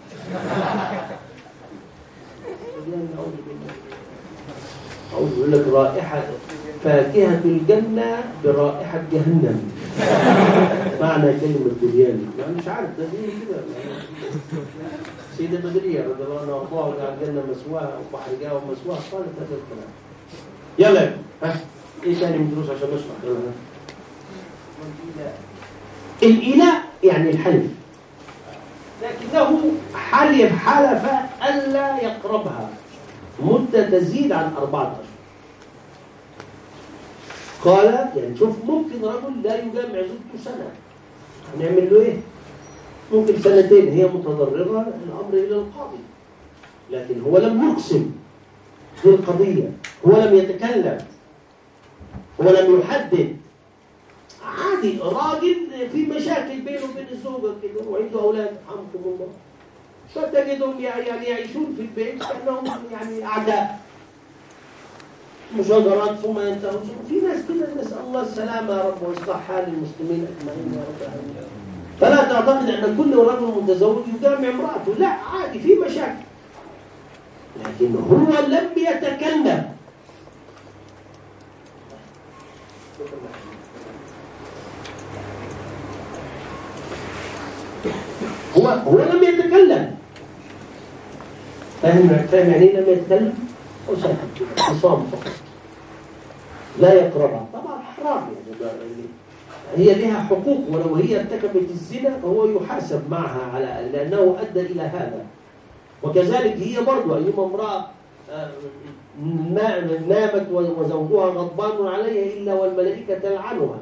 دريان أعوذ بالله. أعوذ بالله لك رائحة فاكهة الجنة برائحة جهنم. معنى كلمة دريان يعني مش عارف ده ايه كده. سيدة بدرية رضي الله عنها وارضاها وقال الجنة مسواها وبحر جاء ومسواها قالت هذا الكلام. يلا ها ايه ثاني من دروس عشان نشرح؟ يلا الإله يعني الحلف، لكنه حلف حلف ألا يقربها مدة تزيد عن أربعة أشهر. قال يعني شوف ممكن رجل لا يجامع زوجته سنة هنعمل له ايه؟ ممكن سنتين هي متضررة الأمر إلى القاضي، لكن هو لم يقسم في القضية، هو لم يتكلم، هو لم يحدد. عادي راجل في مشاكل بينه وبين الزوجة كده وعنده أولاد حمكم الله، فتجدهم يعني يعيشون في البيت كأنهم يعني أعداء، مشاجرات ثم ينتهون. في ناس كده نسأل الله السلامة يا رب وإصلاح حال المسلمين أجمعين يا رب العالمين. فلا تعتقد أن كل رجل متزوج يجامع امرأته، لا عادي في مشاكل، لكن هو لم يتكلم. هو هو لم يتكلم. فاهم فاهم يعني لم يتكلم؟ أو ساكت عصام فقط لا يقربها. طبعا حرام يعني هي لها حقوق، ولو هي ارتكبت الزنا فهو يحاسب معها على لأنه أدى إلى هذا. وكذلك هي برضو أيما امرأة نامت وزوجها غضبان عليها إلا والملائكة تلعنها،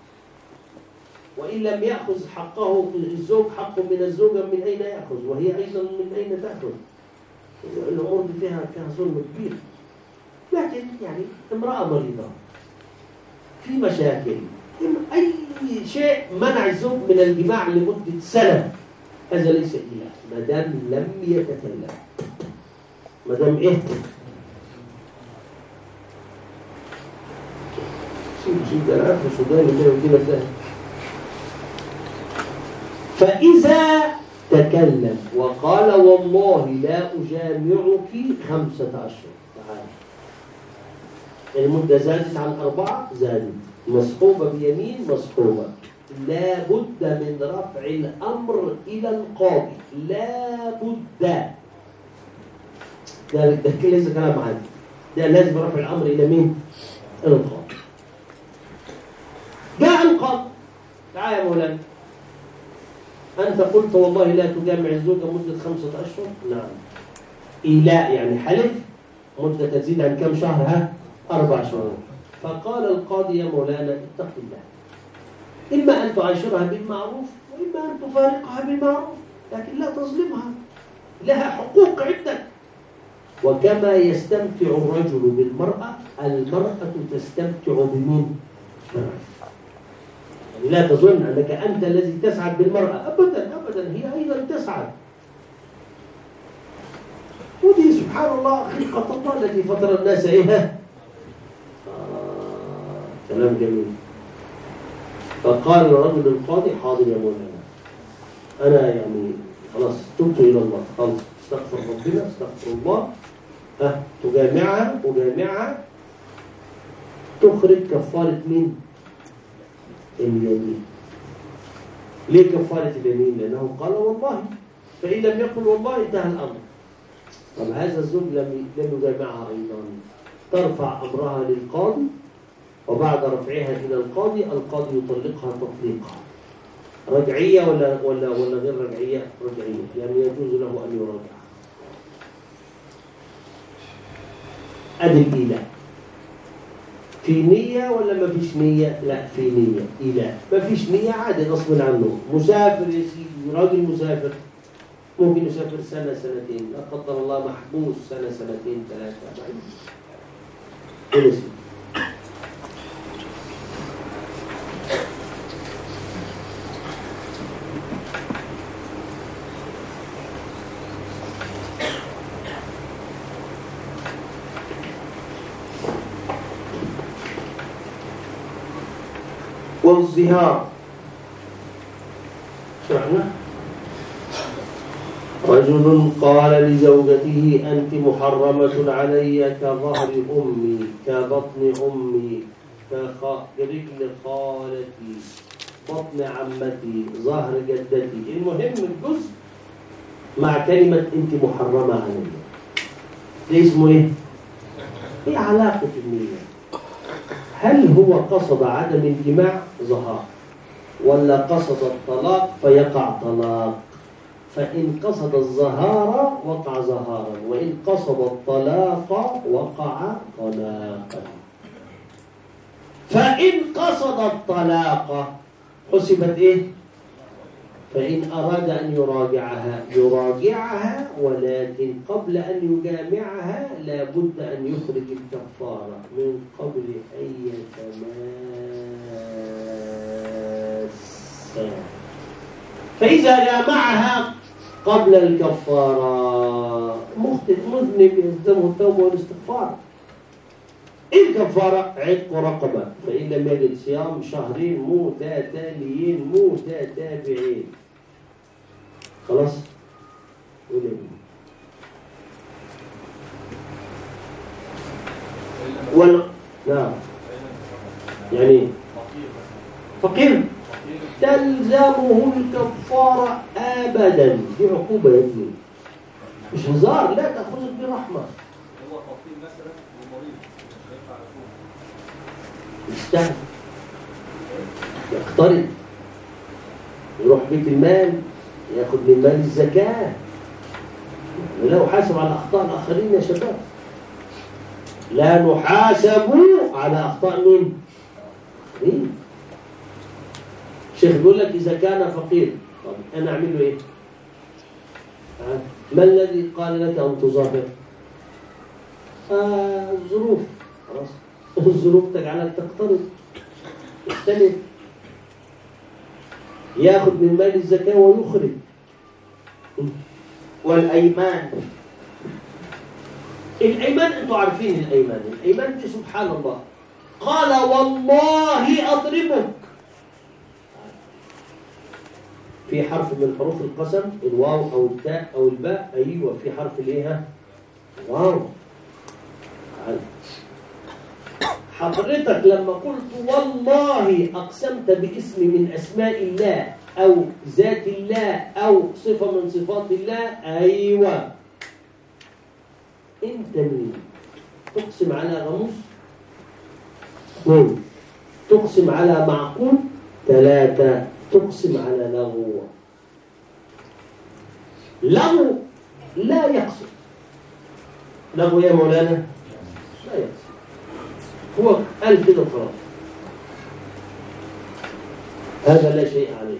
وإن لم يأخذ حقه الزوج حقه من الزوجة من أين يأخذ؟ وهي أيضا من أين تأخذ؟ الأمور دي فيها فيها ظلم كبير. لكن يعني امرأة مريضة في مشاكل، أي شيء منع الزوج من الجماع لمدة سنة هذا ليس إله ما دام لم يتكلم. ما دام إيه؟ شوف شوف أنا عارف السودان اللي يودينا في ده. فإذا تكلم وقال والله لا أجامعك خمسة أشهر، تعالى المدة زادت عن أربعة، زادت مصحوبة بيمين مصحوبة، لا بد من رفع الأمر إلى القاضي، لا بد. ده ده ليس كلام عادي، ده لازم رفع الأمر إلى مين؟ إلى القاضي. جاء القاضي، تعال يا مولانا أنت قلت والله لا تجامع الزوجة مدة خمسة أشهر. نعم. إيلاء يعني حلف مدة تزيد عن كم شهر؟ ها؟ أربع شهور. فقال القاضي يا مولانا اتق الله، إما أن تعاشرها بالمعروف وإما أن تفارقها بالمعروف، لكن لا تظلمها، لها حقوق عدة. وكما يستمتع الرجل بالمرأة المرأة تستمتع بمن؟ يعني لا تظن أنك أنت الذي تسعد بالمرأة، أبدا أبدا، هي أيضا تسعد. ودي سبحان الله خلقة الله التي فطر الناس إيه؟ آه، كلام جميل. فقال الرجل القاضي حاضر يا مولانا، أنا يعني خلاص تبت إلى الله، خلاص استغفر ربنا استغفر الله. ها تجامعها تجامعها تخرج كفارة مين؟ اليمين. ليه كفارة اليمين؟ لأنه قال والله، فإن لم يقل والله انتهى الأمر. طب هذا الزوج لم لم يجامعها أيضا، ترفع أمرها للقاضي، وبعد رفعها إلى القاضي القاضي يطلقها تطليقا رجعية ولا ولا ولا غير رجعية؟ رجعية، يعني يجوز له أن يراجعها. أدي الإله. في نية ولا ما فيش نية؟ لا في نية. إله ما فيش نية عادي غصب عنه. مسافر يا سيدي، راجل مسافر ممكن يسافر سنة سنتين، لا قدر الله محبوس سنة سنتين ثلاثة بعيد. والظهار شرحنا. رجل قال لزوجته أنت محرمة علي كظهر أمي كبطن أمي كرجل خالتي بطن عمتي ظهر جدتي. المهم الجزء مع كلمة أنت محرمة علي ده اسمه إيه؟ إيه علاقة النية؟ هل هو قصد عدم الجماع ظهار ولا قصد الطلاق فيقع طلاق؟ فإن قصد الظهار وقع ظهارا، وإن قصد الطلاق وقع طلاقا. فإن قصد الطلاق حسبت إيه؟ فإن أراد أن يراجعها يراجعها، ولكن قبل أن يجامعها لا بد أن يخرج الكفارة من قبل أن يتماس. فإذا جامعها قبل الكفارة مخطئ مذنب يلزمه التوبة والاستغفار. إيه الكفارة؟ عتق رقبة، فإن لم يجد صيام شهرين متتاليين متتابعين. خلاص؟ ولا نعم يعني فقير تلزمه الكفارة أبدا، دي عقوبة يا ابني مش هزار، لا تأخذك برحمة.
هو فقير مثلا ومريض مش هينفع يكون
يستهل يقترض يروح بيت المال ياخد من مال الزكاة. لا نحاسب على أخطاء الآخرين يا شباب، لا نحاسب على أخطاء مين؟ مين؟ الشيخ بيقول لك إذا كان فقير، طب أنا أعمل له إيه؟ ما الذي قال لك أن تظاهر؟ آه الظروف. خلاص الظروف تجعلك تقترض تستلف، ياخذ من مال الزكاة ويخرج.
والأيمان،
الأيمان أنتوا عارفين الأيمان، الأيمان دي سبحان الله قال والله أضربك، في حرف من حروف القسم، الواو أو التاء أو الباء. أيوة في حرف الإيه؟ واو. حضرتك لما قلت والله أقسمت باسم من أسماء الله أو ذات الله أو صفة من صفات الله. أيوة أنت مين؟ تقسم على غموس؟ اثنين. تقسم على معقول؟ ثلاثة. تقسم على لغو. لغو لا يقسم. لغو يا مولانا لا يقسم، هو قال كده وخلاص، هذا لا شيء عليه.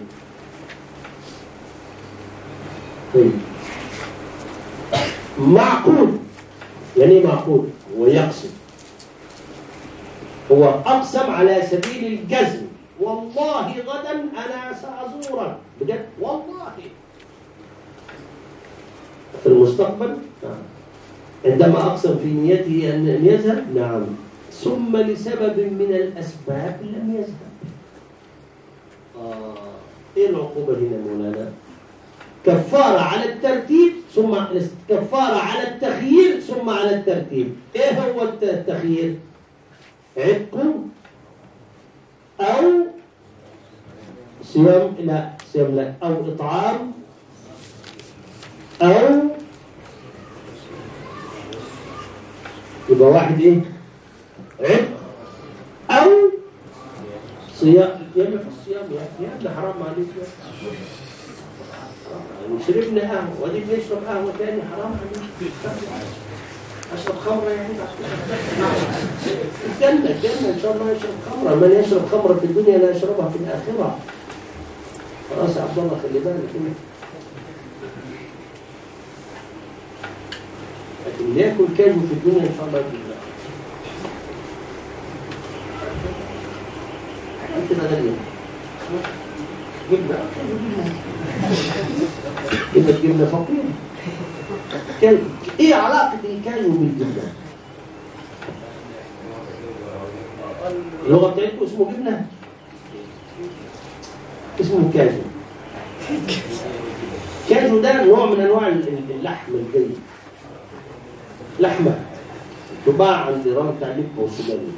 طيب معقول يعني ايه معقول؟ ويقسم، هو أقسم على سبيل الجزم، والله غدا أنا سأزورك، بجد والله في المستقبل. نعم. عندما أقسم في نيته أن يذهب، نعم، ثم لسبب من الأسباب لم يذهب. آه. إيه العقوبة هنا مولانا؟ كفارة على الترتيب، ثم كفارة على التخيير، ثم على الترتيب. إيه هو التخيير؟ عتق أو صيام، لا صيام لا، أو إطعام، أو يبقى واحد إيه؟ عتق أو صيام. يا ما في الصيام يا يا ابن حرام عليك يا حرام. شربنا قهوة ودي بنشرب قهوة تاني، حرام عليك. أشرب خمرة يعني الجنة الجنة إن شاء الله يشرب خمرة، من يشرب خمرة في الدنيا لا يشربها في الآخرة. خلاص يا عبد الله خلي بالك انت. لكن اللي ياكل كاجو في الدنيا ان شاء الله ياكل حاجات كده غالية. جبنة جبنة جبنة فقيرة. كان ايه علاقة الكاجو بالجبنة؟ اللغة بتاعتكم اسمه جبنة؟ اسمه كاجو. كاجو ده نوع من انواع اللحم الجيد، لحمة تباع عند رامي التعليم والسوداني.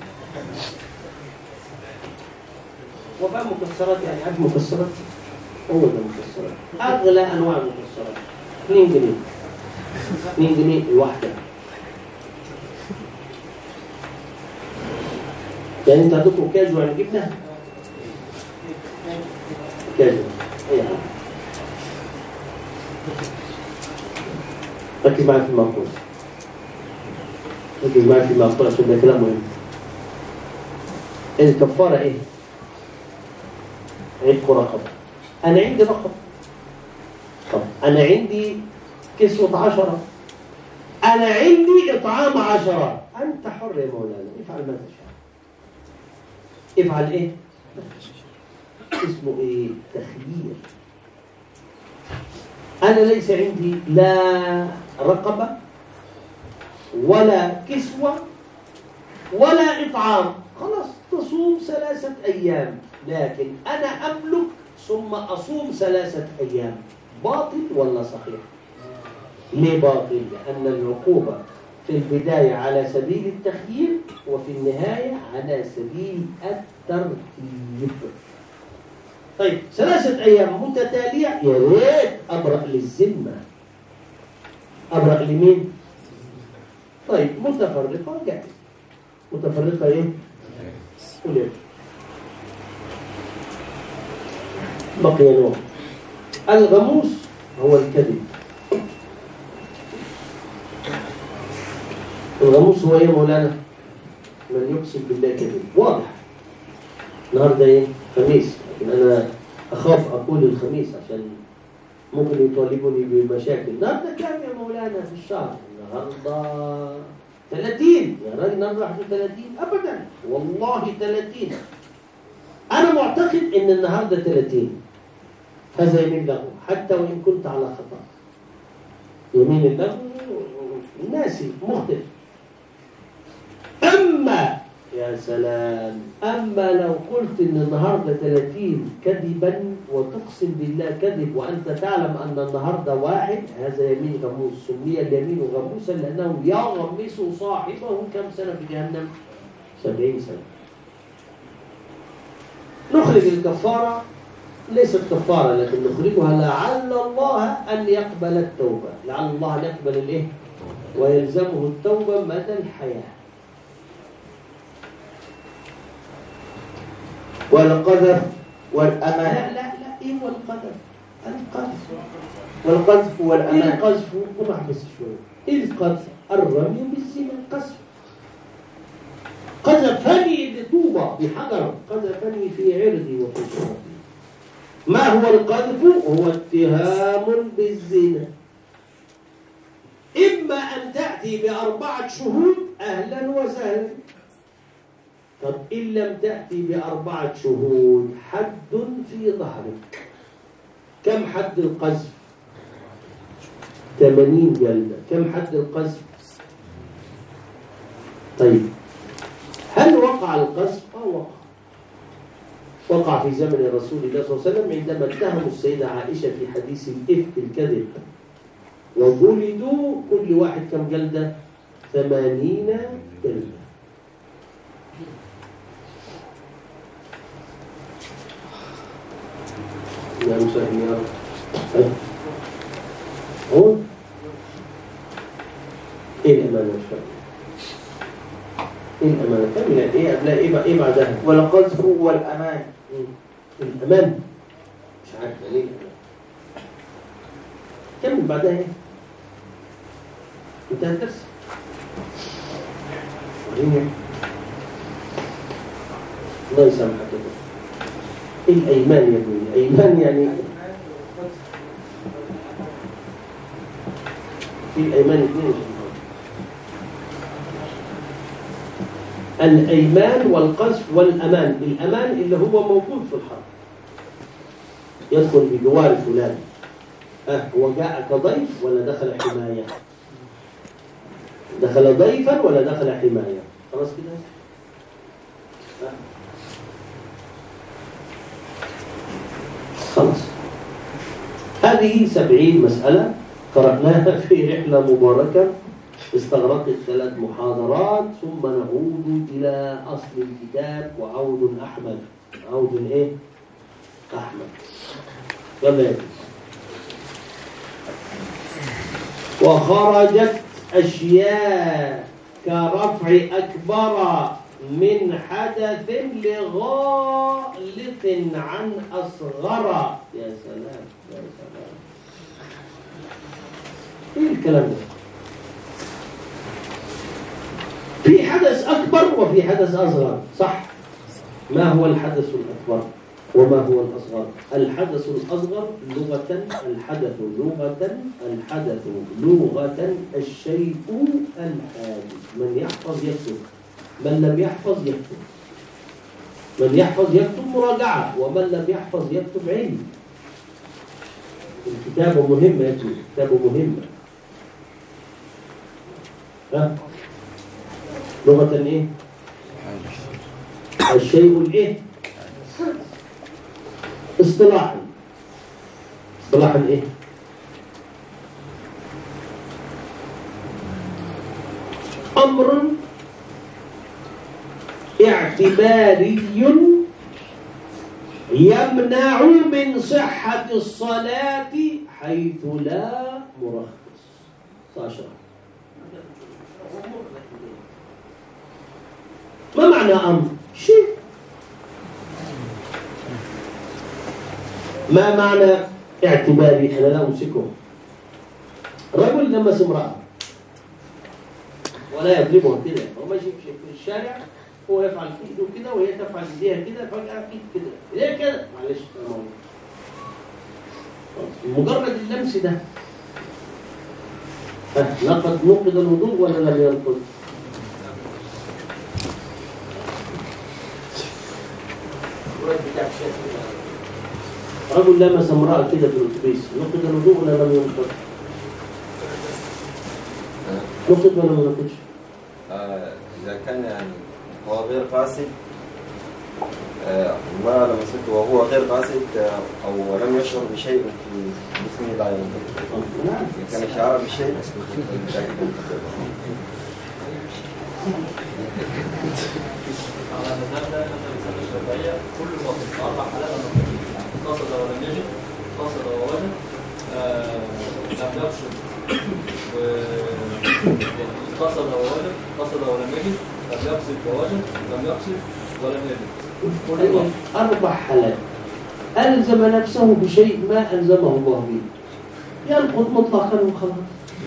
وبقى مكسرات، يعني عارف مكسرات؟ هو ده مكسرات، اغلى انواع المكسرات. اثنين جنيه اثنين جنيه الواحدة. يعني انت هتطلب كاجو عن جبنة؟ كاجو اي حاجة. ركز معي في المقول، ركز معي في المقول عشان ده كلام مهم. الكفارة ايه؟ عتق رقبة. انا عندي رقبة، طب انا عندي كسوة عشرة، انا عندي اطعام عشرة. انت حر يا مولانا، افعل ما تشاء. افعل ايه؟ اسمه ايه؟ تخيير. انا ليس عندي لا رقبة ولا كسوة ولا اطعام، خلاص تصوم ثلاثة ايام. لكن انا املك ثم اصوم ثلاثة ايام. باطل ولا صحيح؟ ليه باطل؟ لان العقوبة في البداية على سبيل التخيير وفي النهاية على سبيل الترتيب. طيب ثلاثة أيام متتالية، يا ريت أبرأ للذمة. أبرأ لمين؟ طيب متفرقة جائز. متفرقة إيه؟ قول بقي نوع. الغموس هو الكذب. الغموس هو ايه مولانا؟ من يقسم بالله كذب. واضح. النهارده ايه؟ خميس، لكن انا اخاف اقول الخميس عشان ممكن يطالبني بمشاكل. النهارده كام يا مولانا في الشهر؟ النهارده ثلاثين. يا راجل النهارده واحد وثلاثين؟ ابدا والله ثلاثين. انا معتقد ان النهارده ثلاثين. هذا يمين له حتى وان كنت على خطأ. يمين الله ناسي مختلف. أما يا سلام، أما لو قلت إن النهاردة ثلاثين كذبا وتقسم بالله كذب وأنت تعلم أن النهاردة واحد، هذا يمين غموس. سمي اليمين غموسا لأنه يغمس صاحبه كم سنة في جهنم؟ سبعين سنة. نخرج الكفارة، ليست كفارة لكن نخرجها لعل الله أن يقبل التوبة، لعل الله أن يقبل الإيه؟ ويلزمه التوبة مدى الحياة.
والقذف والأمان.
لا لا لا إيه والقذف؟ القذف
والقذف
إيه
والأمان.
القذف؟ قمع بس شوية. إيه القذف؟ الرمي بالزنا. القذف قذفني بطوبة بحجر، قذفني في عرضي وفي شرفي. ما هو القذف؟ هو اتهام بالزنا. إما أن تأتي بأربعة شهود أهلا وسهلا. طب إن لم تأتي بأربعة شهود حد في ظهرك. كم حد القذف؟ ثمانين جلدة. كم حد القذف؟ طيب هل وقع القذف؟ أو وقع. وقع في زمن رسول الله صلى الله عليه وسلم عندما اتهموا السيدة عائشة في حديث الإفك الكذب، وجلدوا كل واحد كم جلدة؟ ثمانين جلدة. يا مسهل يا رب. هو ايه الأمانة؟ مش فاهم ايه الأمانة؟ كمل ايه قبلها ايه ايه بعدها؟
والقذف والأمان.
الأمان مش عارف ليه الأمان. كمل بعدها ايه؟ انتهى الدرس. الله يسامحك يا دكتور. ايه الأيمان يا ابني؟ الأيمان يعني في الأيمان اثنين. الأيمان والقذف والأمان. الأمان اللي هو موجود في الحرب، يدخل بجوار فلان. أه هو جاء كضيف ولا دخل حماية؟ دخل ضيفا ولا دخل حماية؟ خلاص كده. أه. خلاص. هذه سبعين مسألة قرأناها في رحلة مباركة استغرقت ثلاث محاضرات، ثم نعود إلى أصل الكتاب وعود أحمد. عود إيه؟ أحمد. يلا يا وخرجت أشياء كرفع أكبر من حدث لغالط عن أصغر. يا سلام يا سلام. إيه الكلام ده؟ في حدث أكبر وفي حدث أصغر، صح؟ ما هو الحدث الأكبر وما هو الأصغر؟ الحدث الأصغر لغة، الحدث لغة، الحدث لغة الشيء الحادث. من يحفظ يكتب، من لم يحفظ يكتب. من يحفظ يكتب مراجعة، ومن لم يحفظ يكتب علم. الكتابة مهمة يا ابني، الكتابة مهمة. ها؟ لغة ايه؟ الشيء الايه؟ اصطلاحا. اصطلاحا ايه؟ امر اعتباري يمنع من صحة الصلاة حيث لا مرخص. سأشرح. ما معنى أمر؟ شيء. ما معنى اعتباري؟ أنا لا أمسكه. رجل لمس امرأة ولا يضربها كده، هو ماشي في الشارع، هو يفعل في ايده كده وهي تفعل ايديها كده، فجأة ايد كده، ليه كده؟ معلش مجرد اللمس ده نقض نقض الوضوء ولا لم ينقض؟ رجل لمس امرأة كده في الأتوبيس نقض الوضوء ولا لم ينقض؟ نقض ولا ما نقضش؟
آه إذا كان يعني هو غير قاصد آه ما لمسته وهو غير قاصد آه أو لم يشعر بشيء في جسمه لا ينقض. إذا كان شعر بشيء
على مذهبنا مثل الإنسان الشافعية كل وقت أربع حالات قصد ولم يجد قصد ووجد لم يقصد قصد ووجد قصد ولم يجد لم يقصد ووجد لم يقصد ولم يجد
أربع حالات ألزم نفسه بشيء ما ألزمه الله به ينقض مطلقا وخلاص.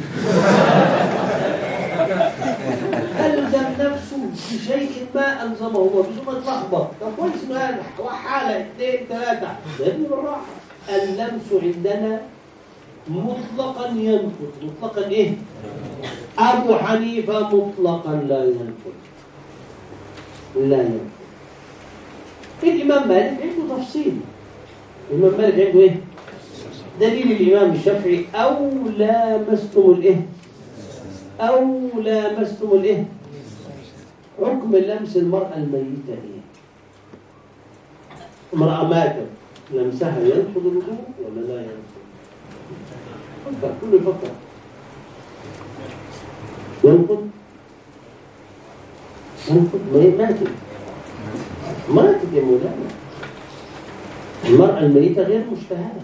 ألزم نفسه بشيء ما ألزمه الله بشو ما تلخبط. طب كويس ما حالة اثنين ثلاثة لأنه بالراحة. اللمس عندنا مطلقا ينقض. مطلقا إيه؟ أبو حنيفة مطلقا لا ينقض لا ينقض. الإمام مالك عنده تفصيل. الإمام مالك عنده إيه؟ دليل الإمام الشافعي أو لامستم الإيه؟ أو لامستم الإيه؟ حكم لمس المرأة الميتة إيه؟ امرأة ماتت لمسها ينقض الوضوء ولا لا ينقض؟ فكر كله يفكر. ينقض؟ ينقض ما ماتت ماتت يا مولانا. المرأة الميتة غير مشتهرة.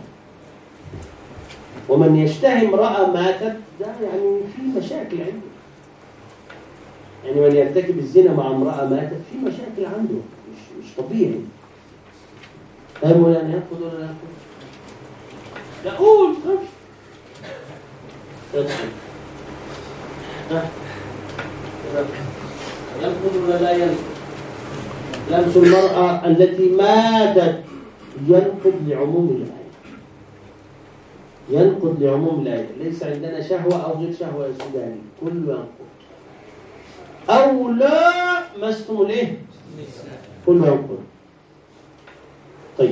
ومن يشتهي امرأة ماتت ده يعني في مشاكل عنده. يعني من يرتكب الزنا مع امرأة ماتت في مشاكل عنده مش مش طبيعي. فاهم ولا ينقض ولا لا ينقض؟ لا قول خش. ينقض ولا لا ينقض؟ لمس المرأة التي ماتت ينقض لعموم الآية. ينقض لعموم الآية. ليس عندنا شهوة أو غير شهوة يا سوداني كله ينقض. أو لا مستم الإيه؟ كله ينقض. طيب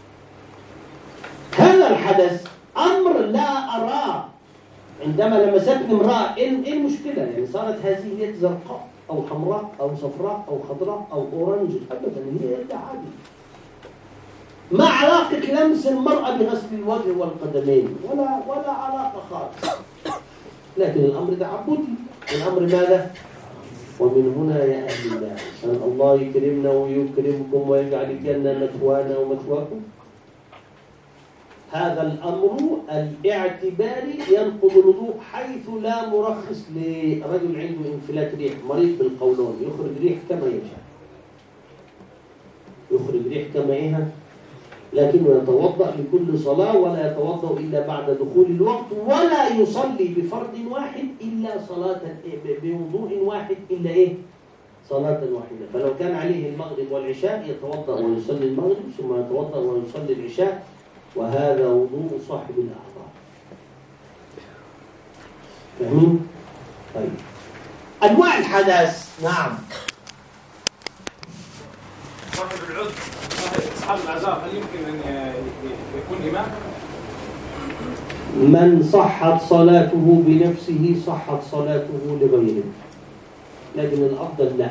هذا الحدث أمر لا أراه عندما لمستني امرأة إيه المشكلة؟ يعني صارت هذه يد زرقاء أو حمراء أو صفراء أو خضراء أو أورنج أبدا هي يد عادي. ما علاقة لمس المرأة بغسل الوجه والقدمين ولا ولا علاقة خالص. لكن الأمر تعبدي. الأمر ماذا؟ ومن هنا يا أهل الله أن الله يكرمنا ويكرمكم ويجعل الجنة مثوانا ومثواكم. هذا الأمر الاعتباري ينقض الوضوء حيث لا مرخص لرجل عنده انفلات ريح مريض بالقولون يخرج ريح كما يشاء. يخرج ريح كما إيه لكنه يتوضأ لكل صلاة ولا يتوضأ إلا بعد دخول الوقت ولا يصلي بفرض واحد إلا صلاة بوضوء واحد إلا إيه صلاة واحدة. فلو كان عليه المغرب والعشاء يتوضأ ويصلي المغرب ثم يتوضأ ويصلي العشاء وهذا وضوء صاحب الأعضاء. فاهمين؟ طيب أنواع الحدث. نعم
صاحب العذر أصحاب الأعذار هل يمكن أن يكون إمام؟
من صحت صلاته بنفسه صحت صلاته لغيره لكن الأفضل لا.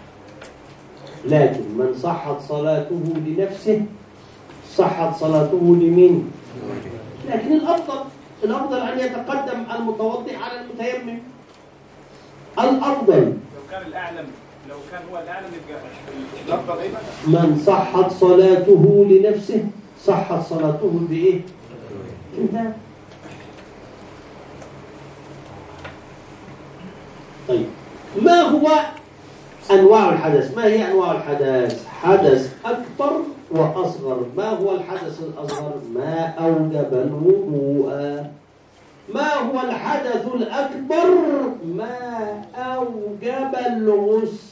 لكن من صحت صلاته لنفسه صحت صلاته لمين؟ لكن الأفضل الأفضل أن يتقدم المتوضئ على المتيمم. الأفضل
لو كان الأعلم لو كان هو الأعلم يبقى الأفضل أيضا.
من صحت صلاته لنفسه صحت صلاته بإيه؟ انتهى. طيب ما هو أنواع الحدث؟ ما هي أنواع الحدث؟ حدث أكبر وأصغر. ما هو الحدث الأصغر؟ ما أوجب الوضوء. ما هو الحدث الأكبر؟ ما أوجب الغسل.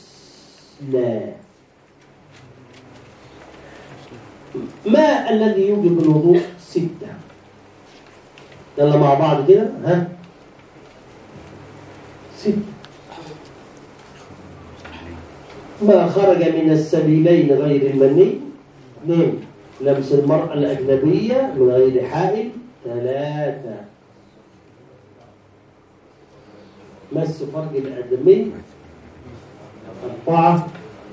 ما الذي يوجب الوضوء؟ ستة. يلا مع بعض كده. ها ست. ما خرج من السبيلين غير المني. اثنين. لمس المرأة الأجنبية من غير حائل. ثلاثة. مس فرج الآدمي. أربعة.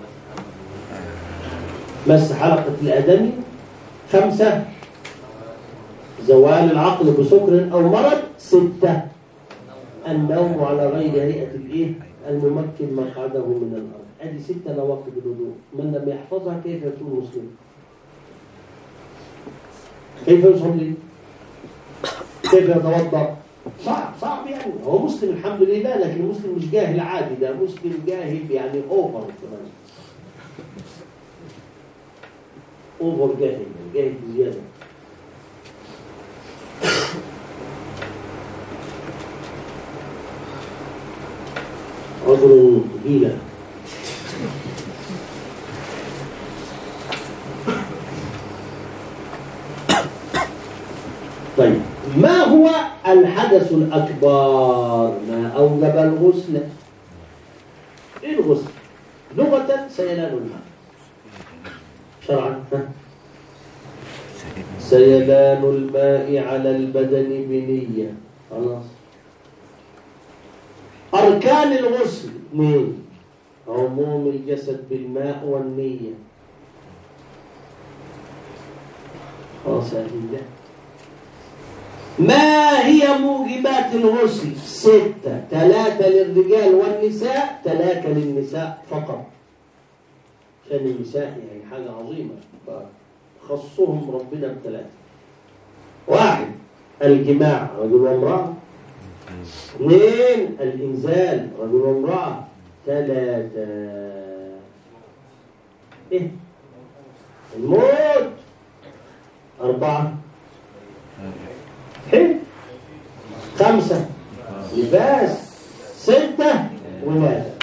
مس حلقة الآدمي. خمسة. زوال العقل بسكر أو مرض. ستة. النوم على غير هيئة الإيه الممكن مقعده من الأرض. ادي ستة نواقض الوضوء، من لم يحفظها كيف يكون مسلم؟ كيف يصلي؟ كيف يتوضا؟ صعب صعب يعني. هو مسلم الحمد لله، لكن المسلم مش جاهل عادي، ده مسلم جاهل يعني اوفر كمان. اوفر جاهل، جاهل بزياده. عذر قبيله. طيب، ما هو الحدث الأكبر ما أوجب الغسل؟ إيه الغسل؟ لغة سيلان الماء. شرعا سيلان الماء على البدن بنية. خلاص. أركان الغسل اثنين: عموم الجسد بالماء والنية. خلاص يا الله. ما هي موجبات الغسل؟ ستة: ثلاثة للرجال والنساء، ثلاثة للنساء فقط. عشان النساء يعني حاجة عظيمة، خصهم ربنا بثلاثة. واحد: الجماع رجل وامرأة. اثنين: الإنزال رجل وامرأة. ثلاثة: إيه؟ الموت. أربعة: حلو. خمسة: لباس. ستة: ولادة.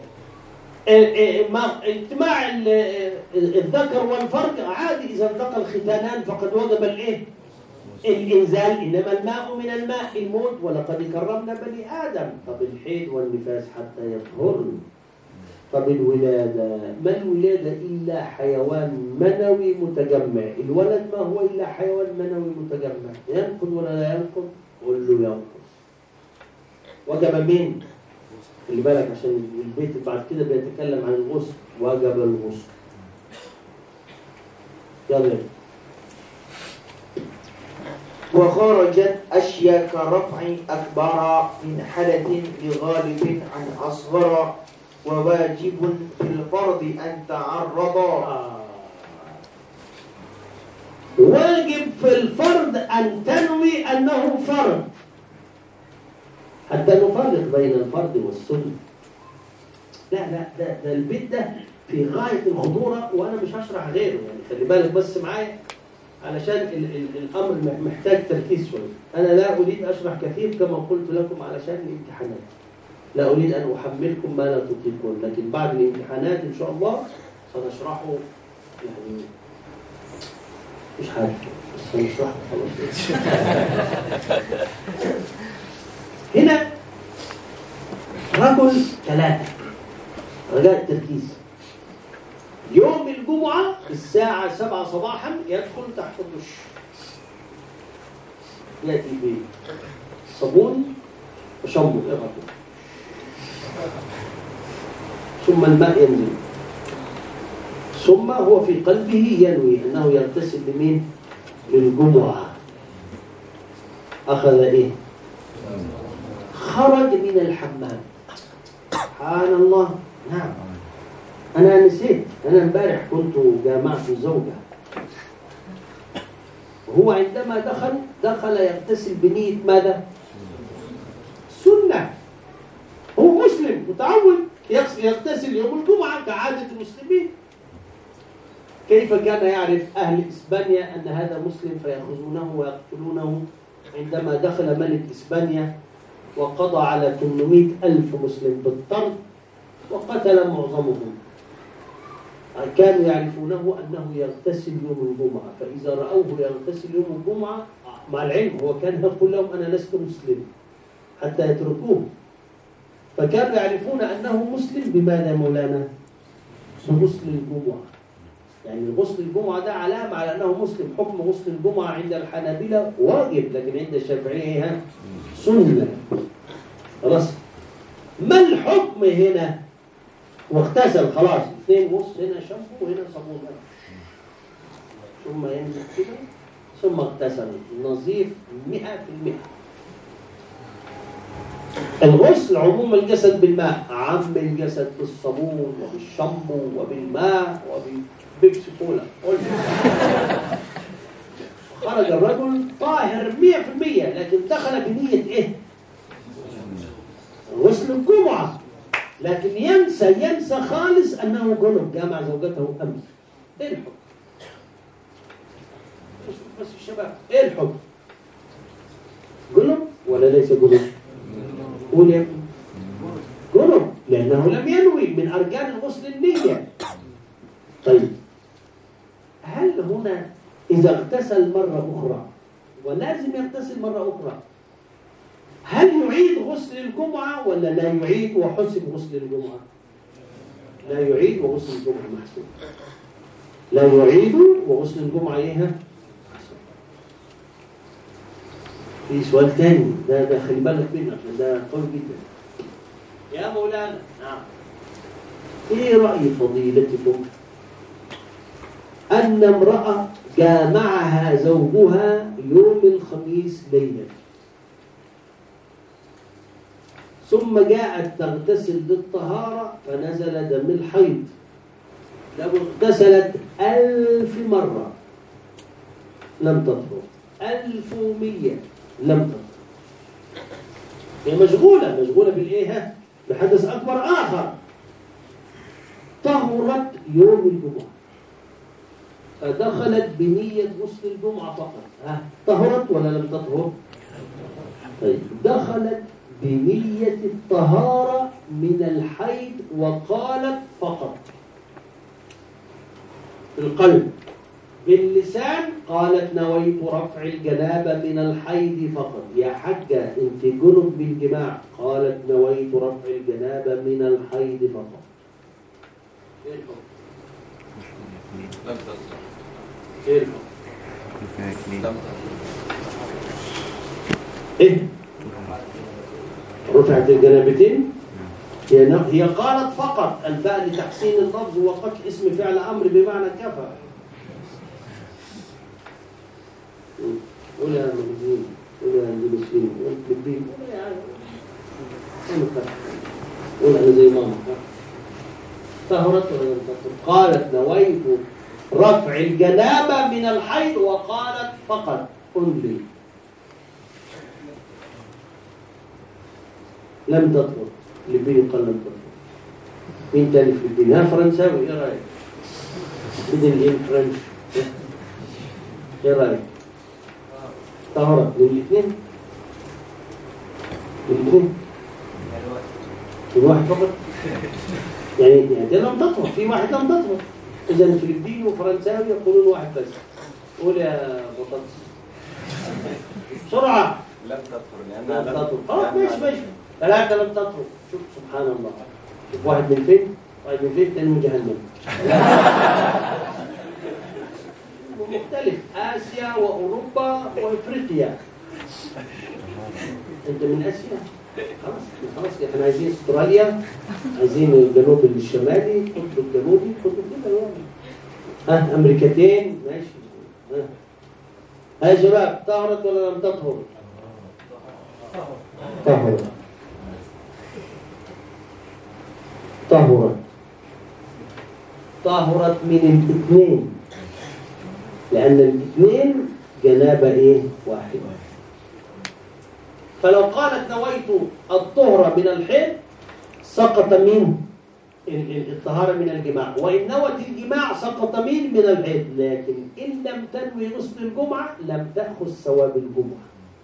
اجتماع الذكر والفرج عادي، إذا التقى الختانان فقد وجب الإيه؟ الإنزال. إنما الماء من الماء الموت. ولقد كرمنا بني آدم. طب الحيض والنفاس حتى يطهرن. طب الولادة، ما الولادة إلا حيوان منوي متجمع. الولد ما هو إلا حيوان منوي متجمع، ينقض ولا لا ينقض؟ قل له ينقض. وجب مين؟ خلي بالك عشان البيت بعد كده بيتكلم عن الغسل. وجب الغسل. يلا.
وخرجت أشياء كرفع أكبر من حدث لغالب عن أصغر، وواجب في الفرض أن تعرض.
آه. واجب في الفرض أن تنوي أنه فرض، حتى نفرق بين الفرض والسنة. لا لا ده, ده البيت ده في غاية الخطورة، وأنا مش هشرح غيره يعني. خلي بالك بس معايا علشان ال ال الأمر محتاج تركيز شوية. أنا لا أريد أشرح كثير كما قلت لكم علشان الامتحانات. لا أريد أن أحملكم ما لا تطيقون، لكن بعد الامتحانات إن شاء الله سنشرحه يعني مش حاجة، بس سنشرحه خلاص. هنا رجل ثلاثة، رجاء التركيز. يوم الجمعة الساعة سبعة صباحا يدخل تحت الدش، يأتي بصابون وشامبو إغرق، ثم الماء ينزل، ثم هو في قلبه ينوي أنه يغتسل لمين؟ للجمعة. أخذ إيه؟ خرج من الحمام. سبحان الله. نعم أنا نسيت، أنا امبارح كنت جامعت الزوجة، وهو عندما دخل دخل يغتسل بنية ماذا؟ سنة. هو مسلم متعود يغتسل يوم الجمعة كعادة المسلمين. كيف كان يعرف أهل إسبانيا أن هذا مسلم فيأخذونه ويقتلونه؟ عندما دخل ملك إسبانيا وقضى على ثمانمائة ألف مسلم بالطرد وقتل معظمهم، كانوا يعرفونه أنه يغتسل يوم الجمعة، فإذا رأوه يغتسل يوم الجمعة مع العلم هو كان يقول لهم أنا لست مسلم حتى يتركوه، فكانوا يعرفون أنه مسلم بماذا مولانا؟ بغسل الجمعة. يعني غسل الجمعة ده علامة على أنه مسلم. حكم غسل الجمعة عند الحنابلة واجب، لكن عند الشافعية سنة. خلاص. ما الحكم هنا؟ واغتسل خلاص، اثنين ونص، هنا شامبو وهنا صابون، ثم ينزل كده ثم اغتسل نظيف مئة في المئة. الغسل عموم الجسد بالماء، عم الجسد بالصابون وبالشامبو وبالماء وبالبيبسي كولا. خرج الرجل طاهر مئة في المئة، لكن دخل بنية ايه؟ غسل الجمعة، لكن ينسى ينسى خالص أنه جنب، جامع زوجته أمس. إيه الحكم؟ بس الشباب إيه الحكم؟ جنب ولا ليس جنب؟ قول يا ابني. جنب، لأنه لم ينوي، من أركان الغسل النية. طيب هل هنا إذا اغتسل مرة أخرى ولازم يغتسل مرة أخرى، هل يعيد غسل الجمعة ولا لا يعيد وحسب غسل الجمعة؟ لا يعيد وغسل الجمعة محسوب. لا يعيد وغسل الجمعة ايه؟ محسوب. في سؤال تاني، ده ده خلي بالك منه عشان ده قوي جدا. يا مولانا، نعم. ايه رأي فضيلتكم أن امرأة جامعها زوجها يوم الخميس ليلا، ثم جاءت تغتسل للطهارة فنزل دم الحيض، لو اغتسلت ألف مرة لم تطهر، ألف ومية لم تطهر. هي مشغولة مشغولة بالإيه؟ بحدث أكبر آخر. طهرت يوم الجمعة فدخلت بنية غسل الجمعة فقط، ها طهرت ولا لم تطهر؟ طيب دخلت بنية الطهارة من الحيض وقالت فقط بالقلب، باللسان قالت نويت رفع الجنابة من الحيض فقط. يا حجة انت جنب بالجماع، قالت نويت رفع الجنابة من الحيض فقط. ايه الحكم؟
لم تصل.
ايه الحكم؟ ايه؟ رفعت الجنابتين؟ هي هي قالت فقط، الباء لتحسين اللفظ وقتل اسم فعل امر بمعنى كفى. قول يا مجدين، قول يا مجدين، مجدين، قول انا زي ماما. طهرت ولا لم تطهر؟ قالت نويت رفع الجنابه من الحيض وقالت فقط. قل لي لم تطهر، الليبي قال لم تطهر. مين تاني في الدين؟ ها فرنساوي، ايه رايك؟ بدل ايه فرنش؟ ايه رايك؟ طهرت من الاثنين؟ من الاثنين؟ من واحد فقط؟ يعني يعني لم تطهر، في واحد لم تطهر. اذا فلبيني وفرنساوي يقولون واحد بس. قول يا بطاطس بسرعه.
لم تطهر لانها
لم تطهر. اه ماشي ماشي. ثلاثة لم تطهر. شوف سبحان الله. شوف واحد من فين؟ واحد من فين؟ تاني من جهنم. مختلف، آسيا وأوروبا وإفريقيا. أنت من آسيا؟ خلاص خلاص احنا عايزين استراليا، عايزين الجنوب الشمالي، القطب الجنوبي، القطب كده يعني. ها أمريكتين ماشي. ها ها يا شباب، طهرت ولا لم تطهر؟ طهرت. طهرت طهرت من الاثنين، لأن الاثنين جنابة إيه؟ واحدة. فلو قالت نويت الطهر من الحيض سقط من الطهارة من الجماع، وإن نوت الجماع سقط من من الحيض. لكن إن لم تنوي غسل الجمعة لم تأخذ ثواب الجمعة.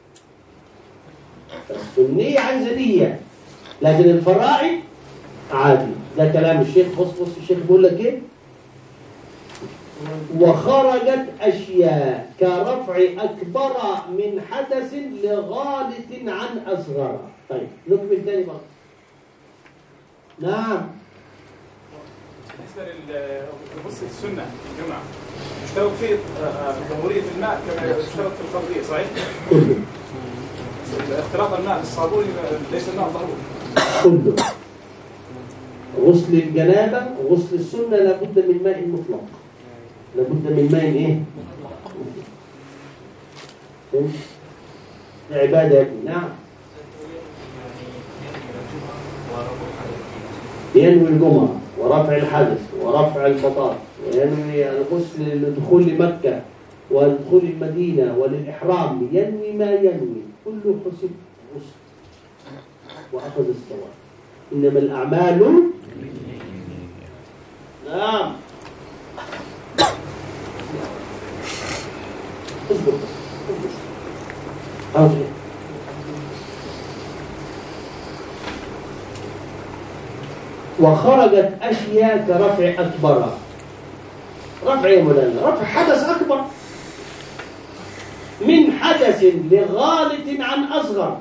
السنية عايزة نية، لكن الفرائض عادي. ده كلام الشيخ. بص بص الشيخ بيقول لك ايه؟ وخرجت أشياء كرفع أكبر من حدث لغالط عن أصغر. طيب نكمل تاني بقى. نعم.
بالنسبه لغسل السنه الجمعه يشترط فيه ضروريه الماء كما يشترط في الفرضيه صحيح؟ اختلاط الماء بالصابون ليس الماء ضروري.
كله. غسل الجنابه وغسل السنه لابد من ماء مطلق. لابد من ماء ايه؟ عباده. نعم. ينوي الجمعة ورفع الحدث ورفع البطاط وينوي الغسل للدخول لمكة ودخول المدينة وللإحرام، ينوي ما ينوي كله حسب غسل وأخذ الصواب. إنما الأعمال نعم. اصبر اصبر. وخرجت أشياء كرفع أكبر. رفع يا مولانا، رفع حدث أكبر من حدث لغالط عن أصغر.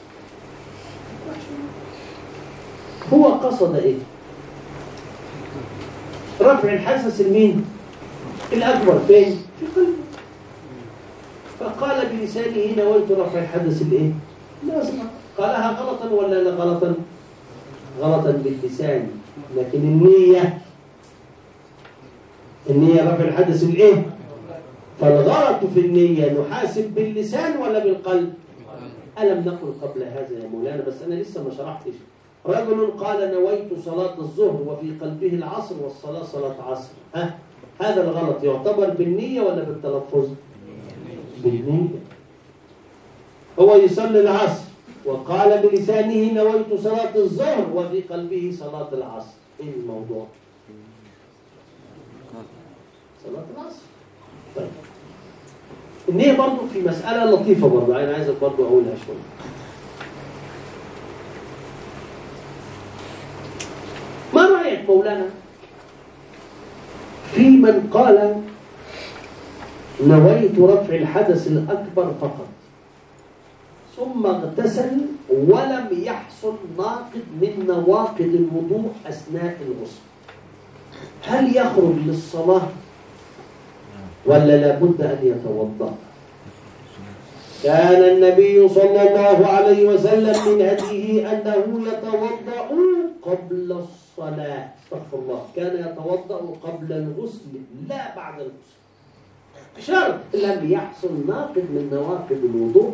هو قصد إيه؟ رفع الحدث المين؟ الأكبر فين؟ في قلبه. فقال بلسانه نويت رفع الحدث الإيه؟ الأصغر. قالها غلطا ولا لا غلطا؟ غلطا باللسان، لكن النية النية رفع الحدث الايه؟ فالغلط في النية نحاسب باللسان ولا بالقلب؟ ألم نقل قبل هذا يا مولانا بس أنا لسه ما شرحتش. رجل قال نويت صلاة الظهر وفي قلبه العصر والصلاة صلاة عصر. ها؟ هذا الغلط يعتبر بالنية ولا بالتلفظ؟ بالنية. هو يصلي العصر وقال بلسانه نويت صلاة الظهر وفي قلبه صلاة العصر. ايه الموضوع؟ صلاة العصر. طيب النية برضو في مسألة لطيفة برضو أنا عايزك برضو أقولها شوية. ما رأيك مولانا في من قال نويت رفع الحدث الأكبر فقط ثم اغتسل ولم يحصل ناقض من نواقض الوضوء أثناء الغسل، هل يخرج للصلاة ولا لابد أن يتوضأ؟ كان النبي صلى الله عليه وسلم من هديه أنه يتوضأ قبل الصلاة. استغفر الله، كان يتوضأ قبل الغسل لا بعد الغسل، شرط لم يحصل ناقض من نواقض الوضوء.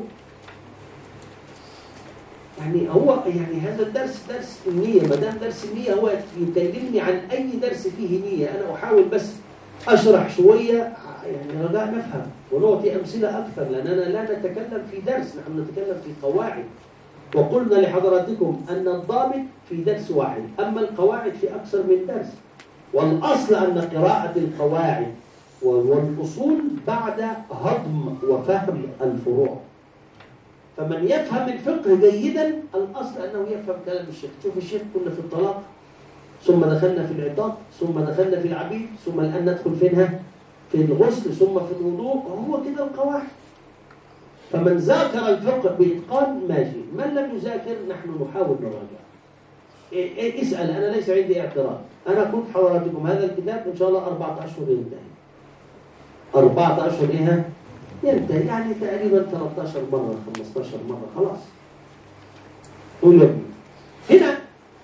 يعني هو يعني هذا الدرس درس النية، ما دام درس النية هو يكلمني عن أي درس فيه نية. أنا أحاول بس أشرح شوية يعني رجاء نفهم ونعطي أمثلة أكثر، لأننا لا نتكلم في درس، نحن نتكلم في قواعد. وقلنا لحضراتكم أن الضابط في درس واحد، أما القواعد في أكثر من درس. والأصل أن قراءة القواعد والأصول بعد هضم وفهم الفروع. فمن يفهم الفقه جيدا الأصل أنه يفهم كلام الشيخ. شوف الشيخ كنا في الطلاق ثم دخلنا في العتاق ثم دخلنا في العبيد ثم الآن ندخل فينها في الغسل ثم في الوضوء، وهو كده القواعد. فمن ذاكر الفقه بإتقان ماشي، من لم يذاكر نحن نحاول نراجع. إيه إيه اسأل، أنا ليس عندي اعتراض. أنا كنت حضراتكم هذا الكتاب إن شاء الله أربعة أشهر ينتهي. أربعة أشهر إيه؟ ينتهي يعني تقريبا ثلاثة عشر مرة خمسة عشر مرة خلاص. قول يا هنا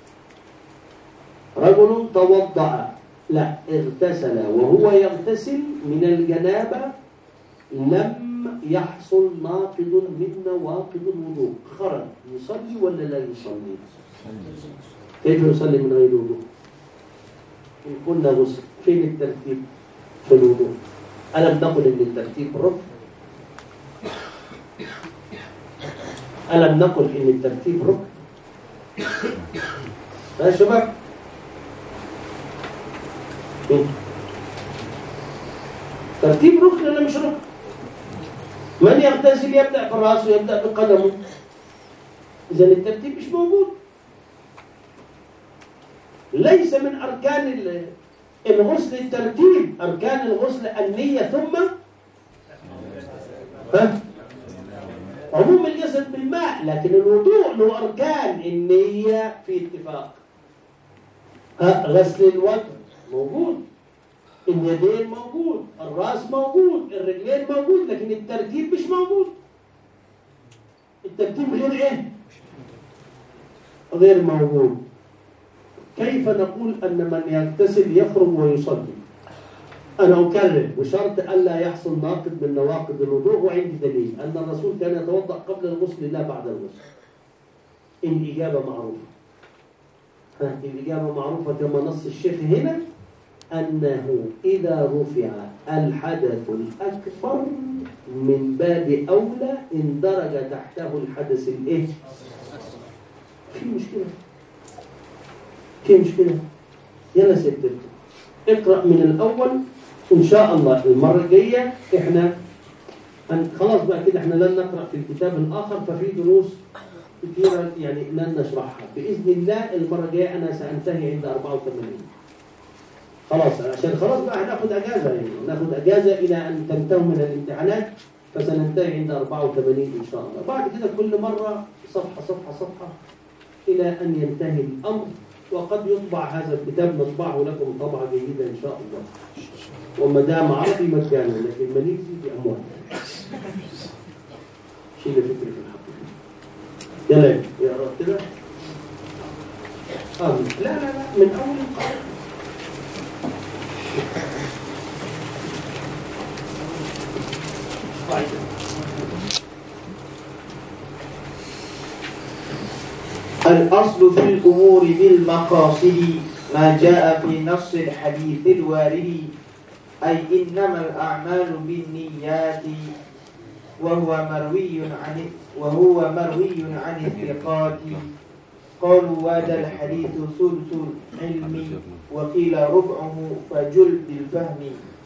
رجل توضأ، لا اغتسل، وهو يغتسل من الجنابة لم يحصل ناقض من نواقض الوضوء، خرج يصلي ولا لا يصلي؟ كيف يصلي من غير وضوء؟ إن قلنا غسل، فين الترتيب في الوضوء؟ ألم نقل إن الترتيب ركن؟ ألم نقل إن الترتيب ركن؟ يا شباب ترتيب ركن ولا مش ركن؟ من يغتسل يبدأ بالرأس ويبدأ بقدمه، إذن الترتيب مش موجود. ليس من أركان الغسل الترتيب، أركان الغسل النية ثم ها عموم الجسد بالماء، لكن الوضوء له أركان، النية في اتفاق. ها غسل الوجه موجود، اليدين موجود، الرأس موجود، الرجلين موجود، لكن الترتيب مش موجود. الترتيب غير ايه؟ غير موجود. كيف نقول أن من يغتسل يخرج ويصلي؟ أنا أكرر بشرط ألا يحصل ناقض من نواقض الوضوء، وعندي دليل أن الرسول كان يتوضأ قبل الغسل لا بعد الغسل. الإجابة معروفة. ها الإجابة معروفة كما نص الشيخ هنا، أنه إذا رفع الحدث الأكبر من باب أولى اندرج تحته الحدث الإيه؟ في مشكلة في مشكلة يلا سيدنا اقرأ من الأول إن شاء الله. المرة الجاية إحنا خلاص بقى كده إحنا لن نقرأ في الكتاب الآخر، ففي دروس كثيرة يعني لن نشرحها بإذن الله. المرة الجاية أنا سأنتهي عند أربعة وثمانين خلاص، عشان خلاص بقى هناخد أجازة، يعني ناخد أجازة إلى أن تنتهوا من الامتحانات، فسننتهي عند أربعة وثمانين إن شاء الله. بعد كده كل مرة صفحة صفحة صفحة إلى أن ينتهي الأمر. وقد يطبع هذا الكتاب، نطبعه لكم طبعة جيدة إن شاء الله، وما دام عربي مجانا، لكن ماليزي بأموال. شيل فكرة في الحقيقة. يلا يا رب كده. آه لا لا لا من أول القرآن.
الأصل في الأمور بالمقاصد ما جاء في نص الحديث الوارد، أي إنما الأعمال بالنيات، وهو مروي عن وهو مروي عن الثقات. قالوا وهذا الحديث ثلث العلم، وقيل ربعه فجل بالفهم.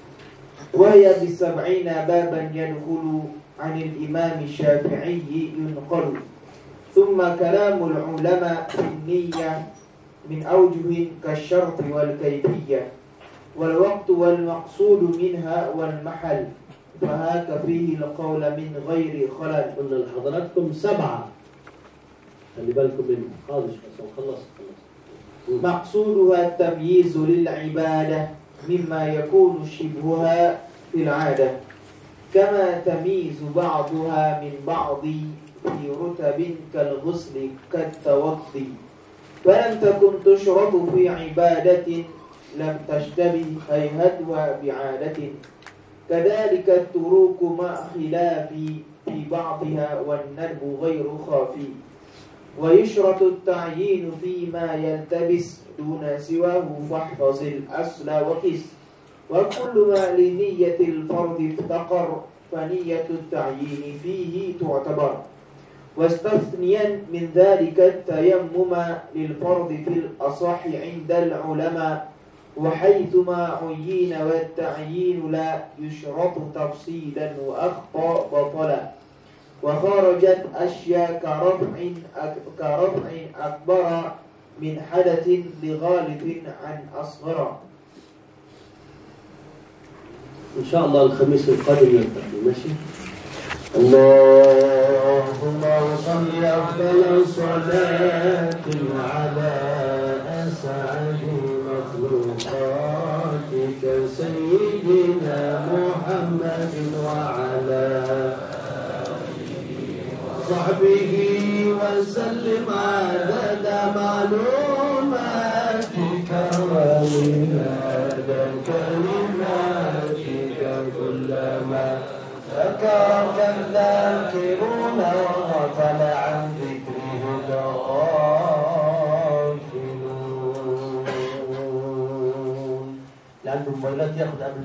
وهي بسبعين بابا يدخل، عن الإمام الشافعي ينقل. ثم كلام العلماء في النية من أوجه كالشرط والكيفية، والوقت والمقصود منها والمحل، فهاك فيه القول من غير خلل.
قلنا لحضراتكم سبعة، خلي بالكم منه. خالص خلص خلص.
مقصودها التمييز للعبادة مما يكون شبهها في العادة، كما تمييز بعضها من بعض في رتب كالغسل كالتوضي. فلم تكن تشرط في عبادة لم تشتبه هيهتها بعادة. كذلك التروك مع خلاف في بعضها والندب غير خافي. ويشرط التعيين فيما يلتبس دون سواه، فاحفظ الأصل وقس. وكل ما لنية الفرض افتقر، فنية التعيين فيه تعتبر. واستثنيا من ذلك التيمم للفرض في الأصح عند العلماء، وحيثما عين والتعيين لا يشرط تفصيلا وأخطأ بطلا. وخرجت أشياء كرفع كرفع أكبر من حدث لغالب عن أصغر.
إن شاء الله الخميس القادم نلتقي. ماشي. اللهم صل أفضل صلاة على أسعد مخلوقاتك سيدنا محمد وعلى صحبه وسلم عدد معلوماتك ومداد كلماتك كلما ذكرك الذاكرون وغفل عن ذكره الغافلون. اللي عنده موبايلات ياخد قبل